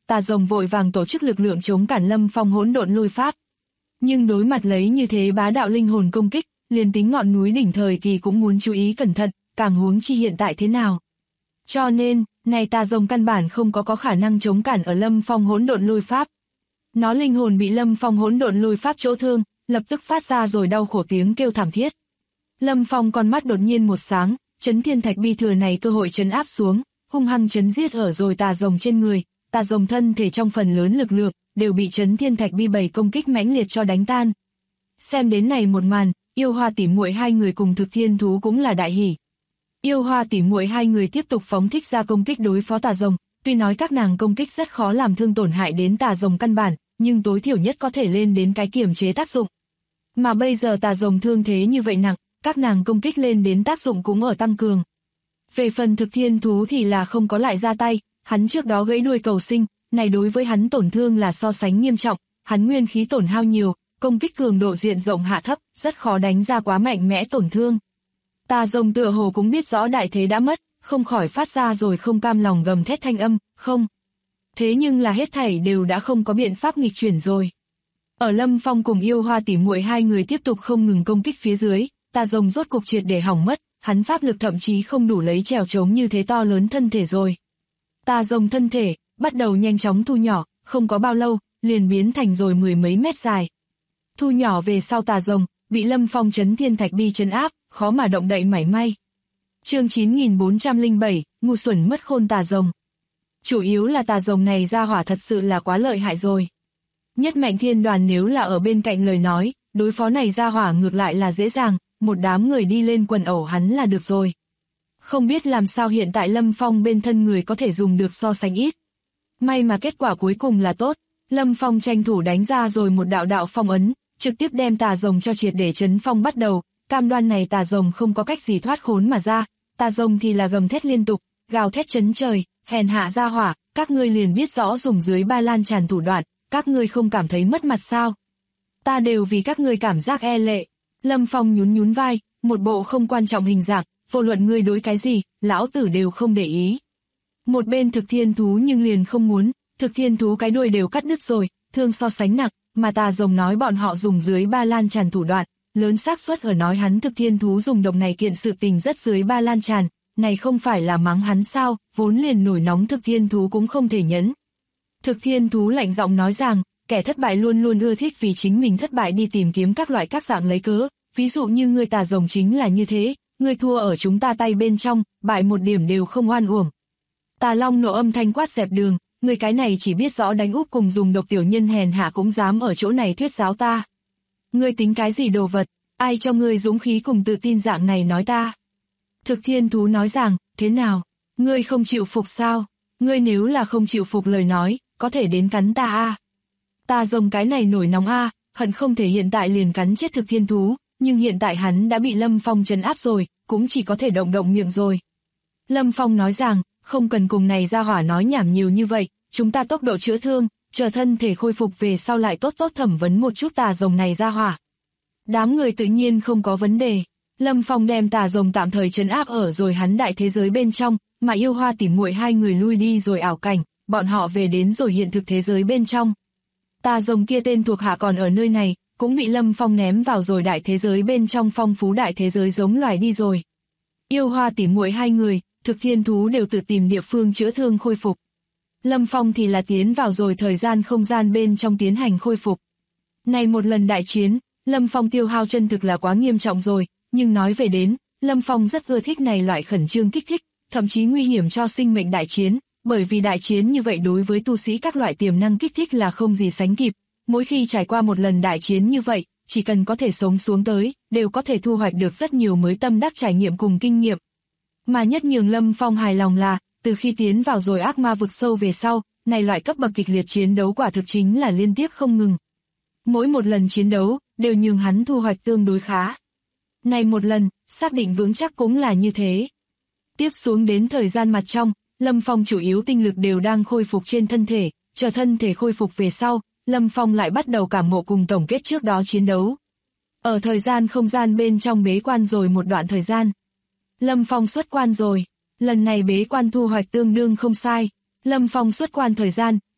Tà Rồng vội vàng tổ chức lực lượng chống cản Lâm Phong hỗn độn lôi pháp. Nhưng đối mặt lấy như thế bá đạo linh hồn công kích, liền tính ngọn núi đỉnh thời kỳ cũng muốn chú ý cẩn thận, càng huống chi hiện tại thế nào. Cho nên, này Tà Rồng căn bản không có khả năng chống cản ở Lâm Phong hỗn độn lôi pháp. Nó linh hồn bị Lâm Phong hỗn độn lôi pháp chỗ thương, lập tức phát ra rồi đau khổ tiếng kêu thảm thiết. Lâm Phong con mắt đột nhiên một sáng, chấn thiên thạch bi thừa này cơ hội chấn áp xuống, hung hăng chấn giết ở rồi Tà Rồng trên người. Tà Rồng thân thể trong phần lớn lực lượng đều bị chấn thiên thạch bi 7 công kích mãnh liệt cho đánh tan. Xem đến này một màn, Yêu Hoa tỉ muội hai người cùng Thực Thiên Thú cũng là đại hỉ. Yêu Hoa tỉ muội hai người tiếp tục phóng thích ra công kích đối phó Tà Rồng, tuy nói các nàng công kích rất khó làm thương tổn hại đến Tà Rồng căn bản, nhưng tối thiểu nhất có thể lên đến cái kiềm chế tác dụng. Mà bây giờ Tà Rồng thương thế như vậy nặng, các nàng công kích lên đến tác dụng cũng ở tăng cường. Về phần Thực Thiên Thú thì là không có lại ra tay, hắn trước đó gãy đuôi cầu sinh, này đối với hắn tổn thương là so sánh nghiêm trọng, hắn nguyên khí tổn hao nhiều, công kích cường độ diện rộng hạ thấp, rất khó đánh ra quá mạnh mẽ tổn thương. Tà Rồng tựa hồ cũng biết rõ đại thế đã mất, không khỏi phát ra rồi không cam lòng gầm thét thanh âm, không. Thế nhưng là hết thảy đều đã không có biện pháp nghịch chuyển rồi. Ở Lâm Phong cùng Yêu Hoa tỉ muội hai người tiếp tục không ngừng công kích phía dưới, Tà Rồng rốt cục triệt để hỏng mất, hắn pháp lực thậm chí không đủ lấy trèo trống như thế to lớn thân thể rồi. Tà Rồng thân thể bắt đầu nhanh chóng thu nhỏ, không có bao lâu, liền biến thành rồi 10 mấy mét dài. Thu nhỏ về sau Tà Rồng bị Lâm Phong chấn thiên thạch bi trấn áp, khó mà động đậy mảy may. Chương 9407, ngu xuẩn mất khôn Tà Rồng. Chủ yếu là Tà Rồng này ra hỏa thật sự là quá lợi hại rồi. Nhất Mạnh Thiên Đoàn nếu là ở bên cạnh lời nói, đối phó này ra hỏa ngược lại là dễ dàng, một đám người đi lên quần ẩu hắn là được rồi. Không biết làm sao hiện tại Lâm Phong bên thân người có thể dùng được so sánh ít. May mà kết quả cuối cùng là tốt, Lâm Phong tranh thủ đánh ra rồi một đạo phong ấn, trực tiếp đem Tà Rồng cho triệt để chấn phong bắt đầu, cam đoan này Tà Rồng không có cách gì thoát khốn mà ra, Tà Rồng thì là gầm thét liên tục, gào thét chấn trời, hèn hạ ra hỏa, các ngươi liền biết rõ dùng dưới ba lan tràn thủ đoạn, các ngươi không cảm thấy mất mặt sao? Ta đều vì các ngươi cảm giác e lệ. Lâm Phong nhún vai, một bộ không quan trọng hình dạng, vô luận ngươi đối cái gì, lão tử đều không để ý. Một bên Thực Thiên Thú nhưng liền không muốn, Thực Thiên Thú cái đuôi đều cắt đứt rồi, thương so sánh nặng, mà Tà Rồng nói bọn họ dùng dưới ba lan tràn thủ đoạn, lớn xác suất ở nói hắn Thực Thiên Thú dùng độc này kiện sự tình rất dưới ba lan tràn, này không phải là mắng hắn sao, vốn liền nổi nóng Thực Thiên Thú cũng không thể nhẫn. Thực Thiên Thú lạnh giọng nói rằng, kẻ thất bại luôn luôn ưa thích vì chính mình thất bại đi tìm kiếm các loại các dạng lấy cớ, ví dụ như ngươi Tà Rồng chính là như thế, ngươi thua ở chúng ta tay bên trong, bại một điểm đều không oan uổng. Tà Long nộ âm thanh quát dẹp đường, ngươi cái này chỉ biết rõ đánh úp cùng dùng độc tiểu nhân hèn hạ cũng dám ở chỗ này thuyết giáo ta. Ngươi tính cái gì đồ vật, ai cho ngươi dũng khí cùng tự tin dạng này nói ta. Thực Thiên Thú nói rằng, thế nào, ngươi không chịu phục sao, ngươi nếu là không chịu phục lời nói, có thể đến cắn ta a. Tà Rồng cái này nổi nóng a, hận không thể hiện tại liền cắn chết Thực Thiên Thú, nhưng hiện tại hắn đã bị Lâm Phong trấn áp rồi, cũng chỉ có thể động miệng rồi. Lâm Phong nói rằng, không cần cùng này ra hỏa nói nhảm nhiều như vậy, chúng ta tốc độ chữa thương, chờ thân thể khôi phục về sau lại tốt thẩm vấn một chút Tà Rồng này ra hỏa. Đám người tự nhiên không có vấn đề. Lâm Phong đem Tà Rồng tạm thời trấn áp ở rồi hắn đại thế giới bên trong, mà Yêu Hoa tỉ muội hai người lui đi rồi ảo cảnh, bọn họ về đến rồi hiện thực thế giới bên trong. Tà Rồng kia tên thuộc hạ còn ở nơi này, cũng bị Lâm Phong ném vào rồi đại thế giới bên trong phong phú đại thế giới giống loài đi rồi. Yêu Hoa tỉ muội hai người, Thực Thiên Thú đều tự tìm địa phương chữa thương khôi phục. Lâm Phong thì là tiến vào rồi thời gian không gian bên trong tiến hành khôi phục. Này một lần đại chiến, Lâm Phong tiêu hao chân thực là quá nghiêm trọng rồi, nhưng nói về đến, Lâm Phong rất ưa thích này loại khẩn trương kích thích, thậm chí nguy hiểm cho sinh mệnh đại chiến, bởi vì đại chiến như vậy đối với tu sĩ các loại tiềm năng kích thích là không gì sánh kịp. Mỗi khi trải qua một lần đại chiến như vậy, chỉ cần có thể sống xuống tới, đều có thể thu hoạch được rất nhiều mới tâm đắc trải nghiệm cùng kinh nghiệm. Mà nhất nhường Lâm Phong hài lòng là, từ khi tiến vào rồi ác ma vực sâu về sau, này loại cấp bậc kịch liệt chiến đấu quả thực chính là liên tiếp không ngừng. Mỗi một lần chiến đấu, đều nhường hắn thu hoạch tương đối khá. Này một lần, xác định vững chắc cũng là như thế. Tiếp xuống đến thời gian mặt trong, Lâm Phong chủ yếu tinh lực đều đang khôi phục trên thân thể, chờ thân thể khôi phục về sau, Lâm Phong lại bắt đầu cảm ngộ cùng tổng kết trước đó chiến đấu. Ở thời gian không gian bên trong bế quan rồi một đoạn thời gian. Lâm Phong xuất quan rồi, lần này bế quan thu hoạch tương đương không sai. Lâm Phong xuất quan thời gian,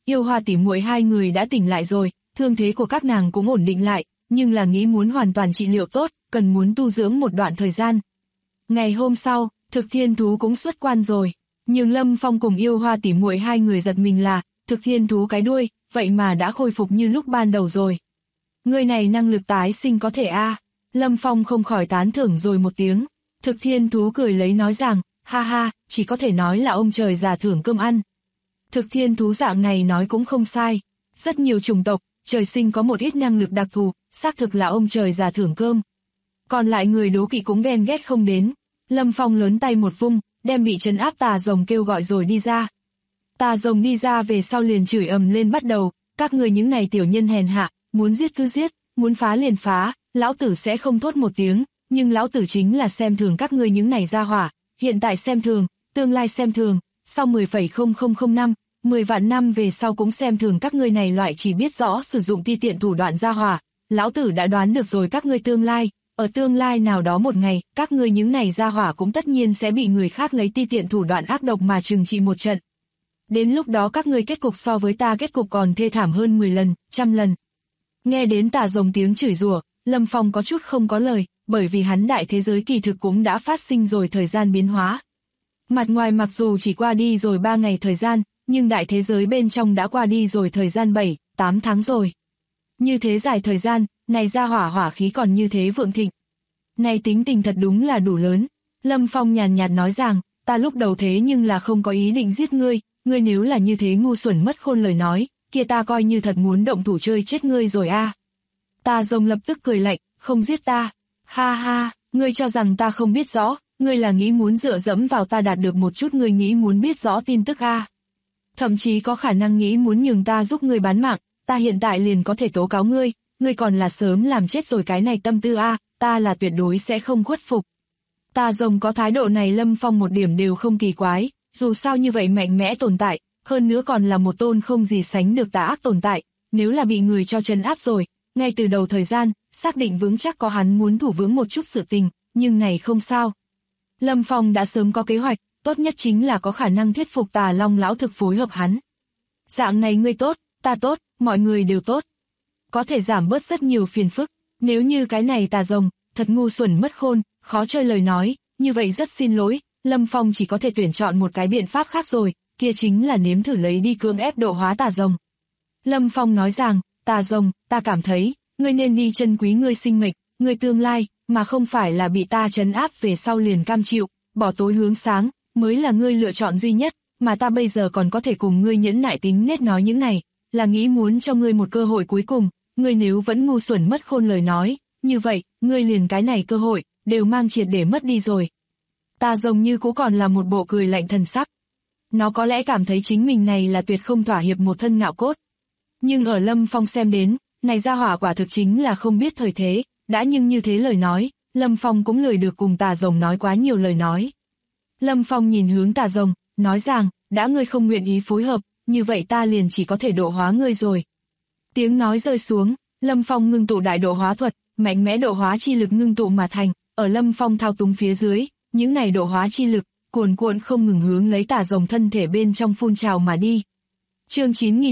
Yêu Hoa tỉ muội hai người đã tỉnh lại rồi, thương thế của các nàng cũng ổn định lại, nhưng là nghĩ muốn hoàn toàn trị liệu tốt, cần muốn tu dưỡng một đoạn thời gian. Ngày hôm sau, Thực Thiên Thú cũng xuất quan rồi, nhưng Lâm Phong cùng Yêu Hoa tỉ muội hai người giật mình là, Thực Thiên Thú cái đuôi, vậy mà đã khôi phục như lúc ban đầu rồi. Người này năng lực tái sinh có thể a. Lâm Phong không khỏi tán thưởng rồi một tiếng. Thực Thiên Thú cười lấy nói rằng, ha ha, chỉ có thể nói là ông trời già thưởng cơm ăn. Thực Thiên Thú dạng này nói cũng không sai. Rất nhiều chủng tộc, trời sinh có một ít năng lực đặc thù, xác thực là ông trời già thưởng cơm. Còn lại người đố kỵ cũng ghen ghét không đến. Lâm Phong lớn tay một vung, đem bị trấn áp tà rồng kêu gọi rồi đi ra. Tà rồng đi ra về sau liền chửi ầm lên bắt đầu, các người những này tiểu nhân hèn hạ, muốn giết cứ giết, muốn phá liền phá, lão tử sẽ không thốt một tiếng, nhưng lão tử chính là xem thường các ngươi những này ra hỏa, hiện tại xem thường, tương lai xem thường, sau 10,0005 năm, 10 vạn năm về sau cũng xem thường các ngươi này loại chỉ biết rõ sử dụng ti tiện thủ đoạn ra hỏa, lão tử đã đoán được rồi các ngươi tương lai, ở tương lai nào đó một ngày, các ngươi những này ra hỏa cũng tất nhiên sẽ bị người khác lấy ti tiện thủ đoạn ác độc mà trừng trị một trận. Đến lúc đó các ngươi kết cục so với ta kết cục còn thê thảm hơn 10 lần, 100 lần. Nghe đến tà rồng tiếng chửi rủa, Lâm Phong có chút không có lời, bởi vì hắn đại thế giới kỳ thực cũng đã phát sinh rồi thời gian biến hóa. Mặt ngoài mặc dù chỉ qua đi rồi 3 ngày thời gian, nhưng đại thế giới bên trong đã qua đi rồi thời gian 7, 8 tháng rồi. Như thế dài thời gian, này ra hỏa khí còn như thế vượng thịnh. Này tính tình thật đúng là đủ lớn. Lâm Phong nhàn nhạt nói rằng, ta lúc đầu thế nhưng là không có ý định giết ngươi, ngươi nếu là như thế ngu xuẩn mất khôn lời nói, kia ta coi như thật muốn động thủ chơi chết ngươi rồi a. Tà rồng lập tức cười lạnh, không giết ta. Ha ha, ngươi cho rằng ta không biết rõ, ngươi là nghĩ muốn dựa dẫm vào ta đạt được một chút ngươi nghĩ muốn biết rõ tin tức a. Thậm chí có khả năng nghĩ muốn nhường ta giúp ngươi bán mạng, ta hiện tại liền có thể tố cáo ngươi, ngươi còn là sớm làm chết rồi cái này tâm tư a, ta là tuyệt đối sẽ không khuất phục. Tà rồng có thái độ này Lâm Phong một điểm đều không kỳ quái, dù sao như vậy mạnh mẽ tồn tại, hơn nữa còn là một tôn không gì sánh được tà ác tồn tại, nếu là bị người cho trấn áp rồi, ngay từ đầu thời gian, xác định vững chắc có hắn muốn thủ vững một chút sự tình, nhưng này không sao. Lâm Phong đã sớm có kế hoạch, tốt nhất chính là có khả năng thuyết phục Tà Long lão thực phối hợp hắn. Dạng này ngươi tốt, ta tốt, mọi người đều tốt. Có thể giảm bớt rất nhiều phiền phức, nếu như cái này tà rồng, thật ngu xuẩn mất khôn, khó chơi lời nói, như vậy rất xin lỗi, Lâm Phong chỉ có thể tuyển chọn một cái biện pháp khác rồi, kia chính là nếm thử lấy đi cưỡng ép độ hóa tà rồng. Lâm Phong nói rằng, tà rồng, ta cảm thấy, ngươi nên đi trân quý ngươi sinh mệnh, ngươi tương lai, mà không phải là bị ta trấn áp về sau liền cam chịu, bỏ tối hướng sáng, mới là ngươi lựa chọn duy nhất, mà ta bây giờ còn có thể cùng ngươi nhẫn nại tính nết nói những này, là nghĩ muốn cho ngươi một cơ hội cuối cùng, ngươi nếu vẫn ngu xuẩn mất khôn lời nói, như vậy, ngươi liền cái này cơ hội, đều mang triệt để mất đi rồi. Tà rồng như cũ còn là một bộ cười lạnh thần sắc. Nó có lẽ cảm thấy chính mình này là tuyệt không thỏa hiệp một thân ngạo cốt. Nhưng ở Lâm Phong xem đến, này ra hỏa quả thực chính là không biết thời thế, đã nhưng như thế lời nói, Lâm Phong cũng lười được cùng tà rồng nói quá nhiều lời nói. Lâm Phong nhìn hướng tà rồng, nói rằng, đã ngươi không nguyện ý phối hợp, như vậy ta liền chỉ có thể độ hóa ngươi rồi. Tiếng nói rơi xuống, Lâm Phong ngưng tụ đại độ hóa thuật, mạnh mẽ độ hóa chi lực ngưng tụ mà thành, ở Lâm Phong thao túng phía dưới, những này độ hóa chi lực, cuồn cuộn không ngừng hướng lấy tà rồng thân thể bên trong phun trào mà đi. Chương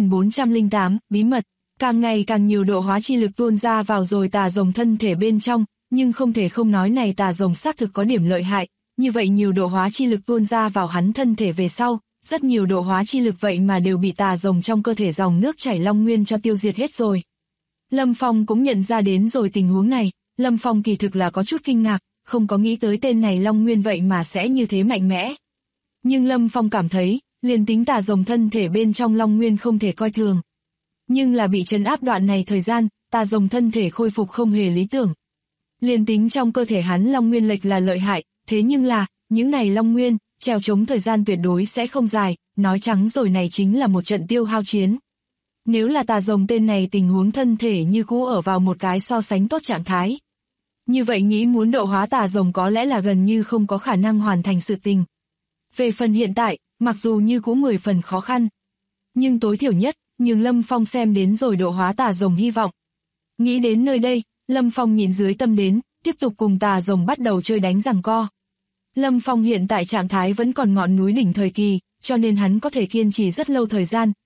9408, bí mật, càng ngày càng nhiều độ hóa chi lực tuôn ra vào rồi tà rồng thân thể bên trong, nhưng không thể không nói này tà rồng xác thực có điểm lợi hại, như vậy nhiều độ hóa chi lực tuôn ra vào hắn thân thể về sau, rất nhiều độ hóa chi lực vậy mà đều bị tà rồng trong cơ thể dòng nước chảy long nguyên cho tiêu diệt hết rồi. Lâm Phong cũng nhận ra đến rồi tình huống này, Lâm Phong kỳ thực là có chút kinh ngạc, không có nghĩ tới tên này long nguyên vậy mà sẽ như thế mạnh mẽ. Nhưng Lâm Phong cảm thấy, liền tính tà rồng thân thể bên trong long nguyên không thể coi thường. Nhưng là bị trấn áp đoạn này thời gian, tà rồng thân thể khôi phục không hề lý tưởng. Liền tính trong cơ thể hắn long nguyên lệch là lợi hại, thế nhưng là, những này long nguyên, trèo chống thời gian tuyệt đối sẽ không dài, nói trắng rồi này chính là một trận tiêu hao chiến. Nếu là tà rồng tên này tình huống thân thể như cũ ở vào một cái so sánh tốt trạng thái. Như vậy nghĩ muốn độ hóa tà rồng có lẽ là gần như không có khả năng hoàn thành sự tình. Về phần hiện tại, mặc dù như cũ 10 phần khó khăn, nhưng tối thiểu nhất, nhường Lâm Phong xem đến rồi độ hóa tà rồng hy vọng. Nghĩ đến nơi đây, Lâm Phong nhìn dưới tâm đến, tiếp tục cùng tà rồng bắt đầu chơi đánh giằng co. Lâm Phong hiện tại trạng thái vẫn còn ngọn núi đỉnh thời kỳ, cho nên hắn có thể kiên trì rất lâu thời gian,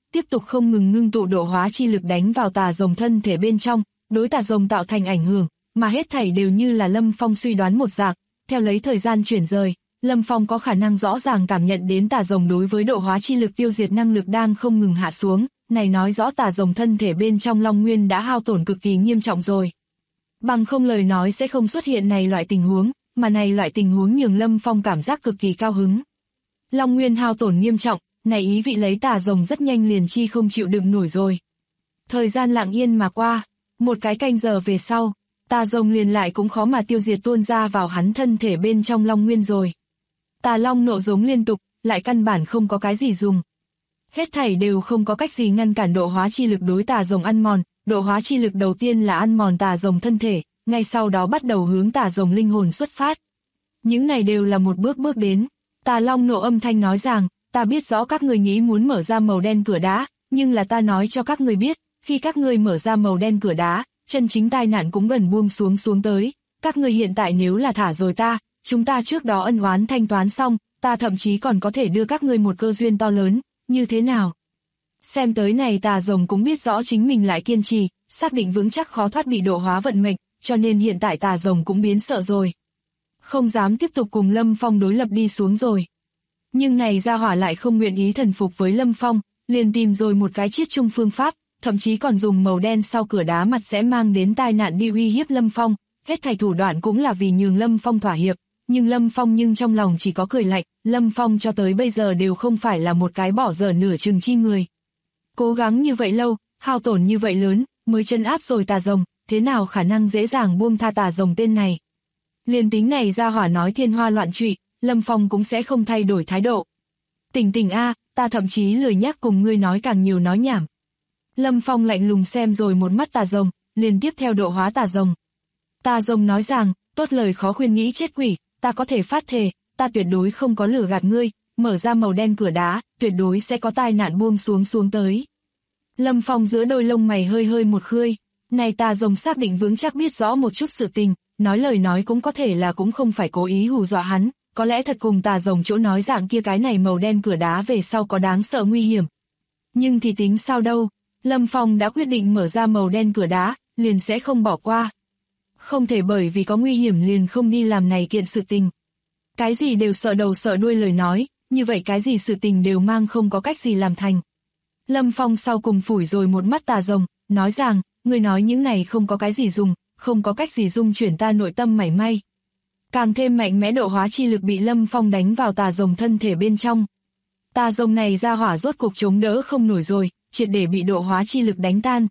tiếp tục không ngừng ngưng tụ độ hóa chi lực đánh vào tà rồng thân thể bên trong, đối tà rồng tạo thành ảnh hưởng, mà hết thảy đều như là Lâm Phong suy đoán một dạng, theo lấy thời gian chuyển rời, Lâm Phong có khả năng rõ ràng cảm nhận đến tà rồng đối với độ hóa chi lực tiêu diệt năng lực đang không ngừng hạ xuống, này nói rõ tà rồng thân thể bên trong Long Nguyên đã hao tổn cực kỳ nghiêm trọng rồi. Bằng không lời nói sẽ không xuất hiện này loại tình huống, mà này loại tình huống nhường Lâm Phong cảm giác cực kỳ cao hứng. Long Nguyên hao tổn nghiêm trọng, này ý vị lấy tà rồng rất nhanh liền chi không chịu đựng nổi rồi. Thời gian lặng yên mà qua, một cái canh giờ về sau, tà rồng liền lại cũng khó mà tiêu diệt tuôn ra vào hắn thân thể bên trong Long Nguyên rồi. Tà Long nộ giống liên tục, lại căn bản không có cái gì dùng. Hết thảy đều không có cách gì ngăn cản độ hóa chi lực đối tà rồng ăn mòn, độ hóa chi lực đầu tiên là ăn mòn tà rồng thân thể, ngay sau đó bắt đầu hướng tà rồng linh hồn xuất phát. Những này đều là một bước bước đến. Tà Long nộ âm thanh nói rằng, ta biết rõ các người nghĩ muốn mở ra màu đen cửa đá, nhưng là ta nói cho các người biết, khi các người mở ra màu đen cửa đá, chân chính tai nạn cũng gần buông xuống tới. Các người hiện tại nếu là thả rồi ta, chúng ta trước đó ân oán thanh toán xong, ta thậm chí còn có thể đưa các người một cơ duyên to lớn, như thế nào? Xem tới này tà rồng cũng biết rõ chính mình lại kiên trì, xác định vững chắc khó thoát bị độ hóa vận mệnh, cho nên hiện tại tà rồng cũng biến sợ rồi. Không dám tiếp tục cùng Lâm Phong đối lập đi xuống rồi. Nhưng này gia hỏa lại không nguyện ý thần phục với Lâm Phong, liền tìm rồi một cái chiết chung phương pháp, thậm chí còn dùng màu đen sau cửa đá mặt sẽ mang đến tai nạn đi uy hiếp Lâm Phong, hết thảy thủ đoạn cũng là vì nhường Lâm Phong thỏa hiệp, nhưng Lâm Phong trong lòng chỉ có cười lạnh, Lâm Phong cho tới bây giờ đều không phải là một cái bỏ dở nửa chừng chi người. Cố gắng như vậy lâu, hao tổn như vậy lớn, mới chân áp rồi tà rồng, thế nào khả năng dễ dàng buông tha tà rồng tên này. Liền tính này gia hỏa nói thiên hoa loạn trụy, Lâm Phong cũng sẽ không thay đổi thái độ. Tỉnh a, ta thậm chí lười nhắc cùng ngươi nói càng nhiều nói nhảm. Lâm Phong lạnh lùng xem rồi một mắt tà rồng, liền tiếp theo độ hóa tà rồng. Tà rồng nói rằng, tốt lời khó khuyên nghĩ chết quỷ, ta có thể phát thề, ta tuyệt đối không có lừa gạt ngươi, mở ra màu đen cửa đá, tuyệt đối sẽ có tai nạn buông xuống tới. Lâm Phong giữa đôi lông mày hơi một khơi, này tà rồng xác định vững chắc biết rõ một chút sự tình, nói lời nói cũng có thể là cũng không phải cố ý hù dọa hắn, có lẽ thật cùng tà rồng chỗ nói dạng kia cái này màu đen cửa đá về sau có đáng sợ nguy hiểm. Nhưng thì tính sao đâu, Lâm Phong đã quyết định mở ra màu đen cửa đá, liền sẽ không bỏ qua. Không thể bởi vì có nguy hiểm liền không đi làm này kiện sự tình. Cái gì đều sợ đầu sợ đuôi lời nói, như vậy cái gì sự tình đều mang không có cách gì làm thành. Lâm Phong sau cùng phủi rồi một mắt tà rồng, nói rằng, ngươi nói những này không có cái gì dùng, không có cách gì dung chuyển ta nội tâm mảy may. Càng thêm mạnh mẽ độ hóa chi lực bị Lâm Phong đánh vào tà rồng thân thể bên trong. Tà rồng này ra hỏa rốt cục chống đỡ không nổi rồi, triệt để bị độ hóa chi lực đánh tan.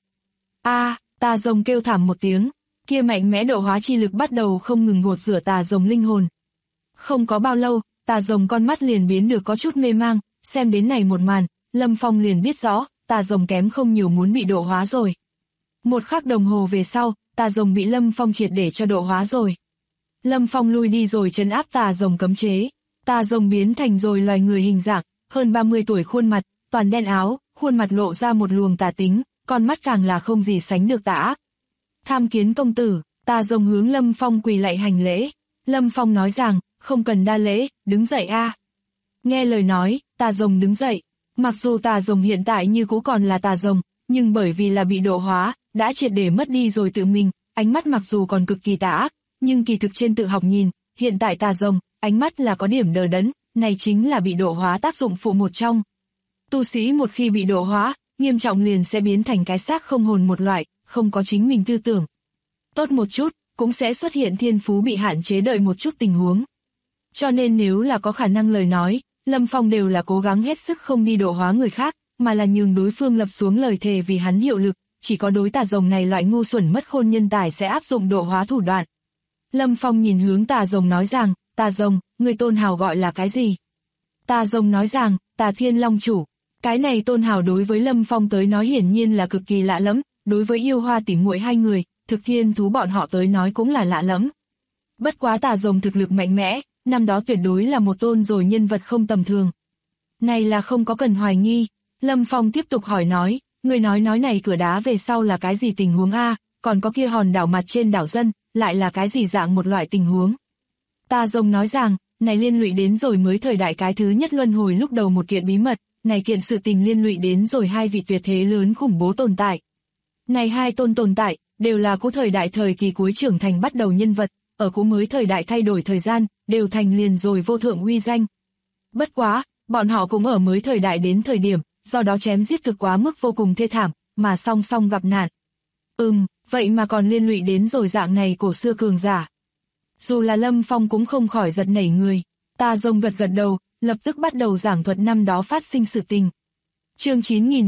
Tà rồng kêu thảm một tiếng, kia mạnh mẽ độ hóa chi lực bắt đầu không ngừng gột rửa tà rồng linh hồn. Không có bao lâu, tà rồng con mắt liền biến được có chút mê mang, xem đến này một màn, Lâm Phong liền biết rõ, tà rồng kém không nhiều muốn bị độ hóa rồi. Một khắc đồng hồ về sau, tà rồng bị Lâm Phong triệt để cho độ hóa rồi. Lâm Phong lui đi rồi trấn áp tà rồng cấm chế, tà rồng biến thành rồi loài người hình dạng, hơn 30 tuổi khuôn mặt, toàn đen áo, khuôn mặt lộ ra một luồng tà tính, con mắt càng là không gì sánh được tà ác. Tham kiến công tử, tà rồng hướng Lâm Phong quỳ lạy hành lễ. Lâm Phong nói rằng, không cần đa lễ, đứng dậy a. Nghe lời nói, tà rồng đứng dậy. Mặc dù tà rồng hiện tại như cũ còn là tà rồng, nhưng bởi vì là bị độ hóa, đã triệt để mất đi rồi tự mình, ánh mắt mặc dù còn cực kỳ tà ác, nhưng kỳ thực trên tự học nhìn, hiện tại tà rồng, ánh mắt là có điểm đờ đẫn, này chính là bị độ hóa tác dụng phụ một trong. Tu sĩ một khi bị độ hóa, nghiêm trọng liền sẽ biến thành cái xác không hồn một loại, không có chính mình tư tưởng. Tốt một chút, cũng sẽ xuất hiện thiên phú bị hạn chế đợi một chút tình huống. Cho nên nếu là có khả năng lời nói, Lâm Phong đều là cố gắng hết sức không đi độ hóa người khác, mà là nhường đối phương lập xuống lời thề vì hắn hiệu lực, chỉ có đối tà rồng này loại ngu xuẩn mất khôn nhân tài sẽ áp dụng độ hóa thủ đoạn. Lâm Phong nhìn hướng tà rồng nói rằng, tà rồng, người tôn hào gọi là cái gì? Tà rồng nói rằng, tà thiên long chủ. Cái này tôn hào đối với Lâm Phong tới nói hiển nhiên là cực kỳ lạ lẫm, đối với yêu hoa tỉ muội hai người, thực thiên thú bọn họ tới nói cũng là lạ lẫm. Bất quá tà rồng thực lực mạnh mẽ, năm đó tuyệt đối là một tôn rồi nhân vật không tầm thường. Này là không có cần hoài nghi. Lâm Phong tiếp tục hỏi nói, người nói này cửa đá về sau là cái gì tình huống a, còn có kia hòn đảo mặt trên đảo dân, lại là cái gì dạng một loại tình huống. Tà rồng nói rằng, này liên lụy đến rồi mới thời đại cái thứ nhất luân hồi lúc đầu một kiện bí mật, này kiện sự tình liên lụy đến rồi hai vị tuyệt thế lớn khủng bố tồn tại. Này hai tồn tại, đều là cũ thời đại thời kỳ cuối trưởng thành bắt đầu nhân vật, ở cũ mới thời đại thay đổi thời gian, đều thành liền rồi vô thượng uy danh. Bất quá, bọn họ cũng ở mới thời đại đến thời điểm, do đó chém giết cực quá mức vô cùng thê thảm, mà song song gặp nạn. Vậy mà còn liên lụy đến rồi dạng này cổ xưa cường giả. Dù là Lâm Phong cũng không khỏi giật nảy người, Ta Dông gật đầu, lập tức bắt đầu giảng thuật năm đó phát sinh sự tình. Chương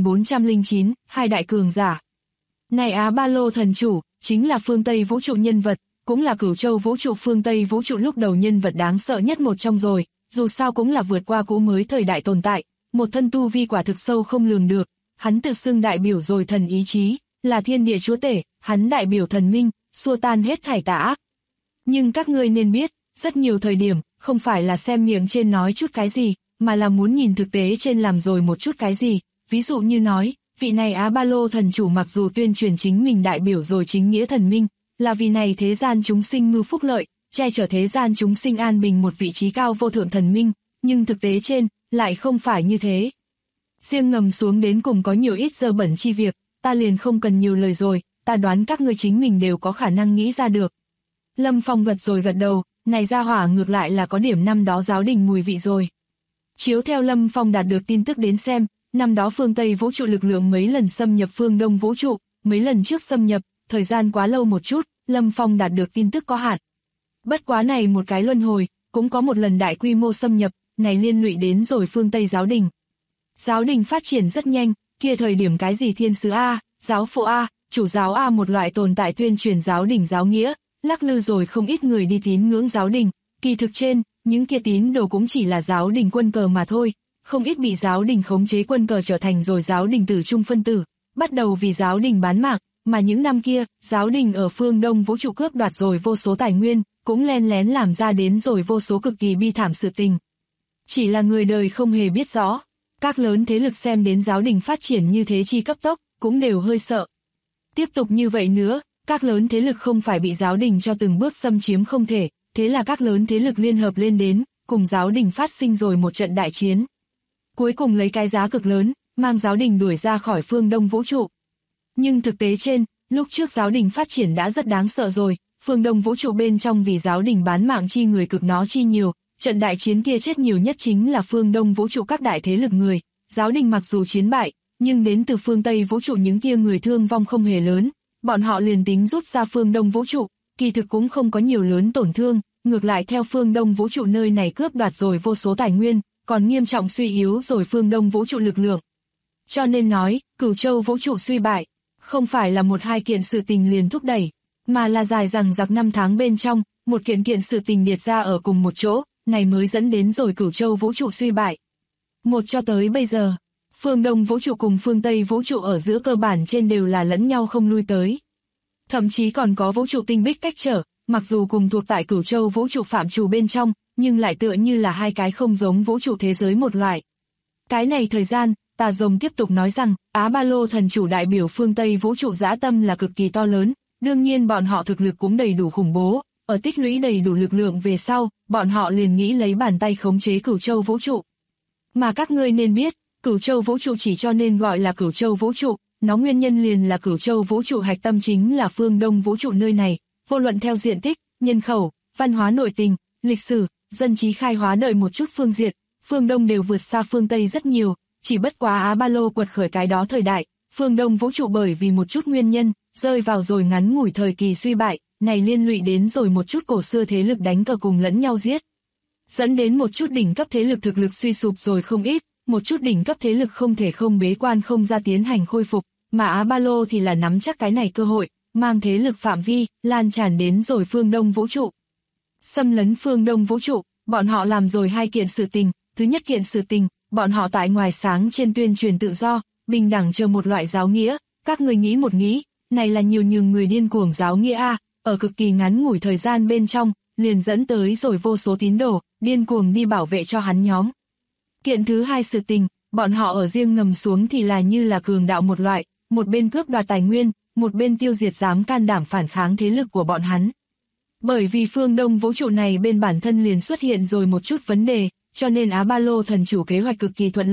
9409, hai đại cường giả. Này Á Ba Lô thần chủ, chính là phương Tây vũ trụ nhân vật, cũng là Cửu Châu vũ trụ phương Tây vũ trụ lúc đầu nhân vật đáng sợ nhất một trong rồi, dù sao cũng là vượt qua cũ mới thời đại tồn tại, một thân tu vi quả thực sâu không lường được, hắn tự xưng đại biểu rồi thần ý chí, là thiên địa chúa tể, hắn đại biểu thần minh, xua tan hết thảy tà ác. Nhưng các ngươi nên biết, rất nhiều thời điểm, không phải là xem miệng trên nói chút cái gì, mà là muốn nhìn thực tế trên làm rồi một chút cái gì, ví dụ như nói, vị này Á Ba Lô thần chủ mặc dù tuyên truyền chính mình đại biểu rồi chính nghĩa thần minh, là vì này thế gian chúng sinh mưu phúc lợi, che chở thế gian chúng sinh an bình một vị trí cao vô thượng thần minh, nhưng thực tế trên, lại không phải như thế. Riêng ngầm xuống đến cùng có nhiều ít dơ bẩn chi việc, ta liền không cần nhiều lời rồi, ta đoán các ngươi chính mình đều có khả năng nghĩ ra được. Lâm Phong gật đầu, này ra hỏa ngược lại là có điểm năm đó giáo đình mùi vị rồi. Chiếu theo Lâm Phong đạt được tin tức đến xem, năm đó phương Tây vũ trụ lực lượng mấy lần xâm nhập phương Đông vũ trụ, mấy lần trước xâm nhập, thời gian quá lâu một chút, Lâm Phong đạt được tin tức có hạn. Bất quá này một cái luân hồi, cũng có một lần đại quy mô xâm nhập, này liên lụy đến rồi phương Tây giáo đình. Giáo đình phát triển rất nhanh, kia thời điểm cái gì thiên sứ A, giáo phụ A, chủ giáo A một loại tồn tại tuyên truyền giáo đình giáo nghĩa, lắc lư rồi không ít người đi tín ngưỡng giáo đình, kỳ thực trên, những kia tín đồ cũng chỉ là giáo đình quân cờ mà thôi, không ít bị giáo đình khống chế quân cờ trở thành rồi giáo đình tử trung phân tử, bắt đầu vì giáo đình bán mạng, mà những năm kia, giáo đình ở phương Đông vũ trụ cướp đoạt rồi vô số tài nguyên, cũng len lén làm ra đến rồi vô số cực kỳ bi thảm sự tình. Chỉ là người đời không hề biết rõ, các lớn thế lực xem đến giáo đình phát triển như thế chi cấp tốc, cũng đều hơi sợ. Tiếp tục như vậy nữa, các lớn thế lực không phải bị giáo đình cho từng bước xâm chiếm không thể, thế là các lớn thế lực liên hợp lên đến, cùng giáo đình phát sinh rồi một trận đại chiến. Cuối cùng lấy cái giá cực lớn, mang giáo đình đuổi ra khỏi phương Đông vũ trụ. Nhưng thực tế trên, lúc trước giáo đình phát triển đã rất đáng sợ rồi, phương Đông vũ trụ bên trong vì giáo đình bán mạng chi người cực nó chi nhiều, trận đại chiến kia chết nhiều nhất chính là phương Đông vũ trụ các đại thế lực người, giáo đình mặc dù chiến bại, nhưng đến từ phương Tây vũ trụ những kia người thương vong không hề lớn, bọn họ liền tính rút ra phương Đông vũ trụ, kỳ thực cũng không có nhiều lớn tổn thương, ngược lại theo phương Đông vũ trụ nơi này cướp đoạt rồi vô số tài nguyên, còn nghiêm trọng suy yếu rồi phương Đông vũ trụ lực lượng. Cho nên nói, Cửu Châu vũ trụ suy bại, không phải là một hai kiện sự tình liền thúc đẩy, mà là dài dằng dặc năm tháng bên trong, một kiện sự tình liệt ra ở cùng một chỗ, này mới dẫn đến rồi Cửu Châu vũ trụ suy bại. Một cho tới bây giờ, phương Đông vũ trụ cùng phương Tây vũ trụ ở giữa cơ bản trên đều là lẫn nhau không lui tới. Thậm chí còn có vũ trụ tinh bích cách trở, mặc dù cùng thuộc tại Cửu Châu vũ trụ phạm trù bên trong, nhưng lại tựa như là hai cái không giống vũ trụ thế giới một loại. Cái này thời gian, Tà Dông tiếp tục nói rằng, Á Ba Lô thần chủ đại biểu phương Tây vũ trụ dã tâm là cực kỳ to lớn, đương nhiên bọn họ thực lực cũng đầy đủ khủng bố, ở tích lũy đầy đủ lực lượng về sau, bọn họ liền nghĩ lấy bàn tay khống chế Cửu Châu vũ trụ. Mà các ngươi nên biết, Cửu Châu vũ trụ chỉ cho nên gọi là Cửu Châu vũ trụ, nó nguyên nhân liền là Cửu Châu vũ trụ hạch tâm chính là phương Đông vũ trụ nơi này, vô luận theo diện tích, nhân khẩu, văn hóa nội tình, lịch sử, dân trí khai hóa đợi một chút phương diện, phương Đông đều vượt xa phương Tây rất nhiều, chỉ bất quá Á Ba Lô quật khởi cái đó thời đại, phương Đông vũ trụ bởi vì một chút nguyên nhân, rơi vào rồi ngắn ngủi thời kỳ suy bại, này liên lụy đến rồi một chút cổ xưa thế lực đánh cờ cùng lẫn nhau giết. Dẫn đến một chút đỉnh cấp thế lực thực lực suy sụp rồi không ít, một chút đỉnh cấp thế lực không thể không bế quan không ra tiến hành khôi phục, mà Á Ba Lô thì là nắm chắc cái này cơ hội, mang thế lực phạm vi, lan tràn đến rồi phương Đông vũ trụ. Xâm lấn phương Đông vũ trụ, bọn họ làm rồi hai kiện sự tình, thứ nhất kiện sự tình, bọn họ tại ngoài sáng trên tuyên truyền tự do, bình đẳng chờ một loại giáo nghĩa, các người nghĩ một nghĩ, này là nhiều nhường người điên cuồng giáo nghĩa A, ở cực kỳ ngắn ngủi thời gian bên trong, liền dẫn tới rồi vô số tín đồ, điên cuồng đi bảo vệ cho hắn nhóm. Kiện thứ hai sự tình, bọn họ ở riêng ngầm xuống thì là như là cường đạo một loại, một bên cướp đoạt tài nguyên, một bên tiêu diệt dám can đảm phản kháng thế lực của bọn hắn. Bởi vì phương Đông vũ trụ này bên bản thân liền xuất hiện rồi một chút vấn đề, cho nên Á Ba Lô thần chủ kế hoạch cực kỳ thuận lợi,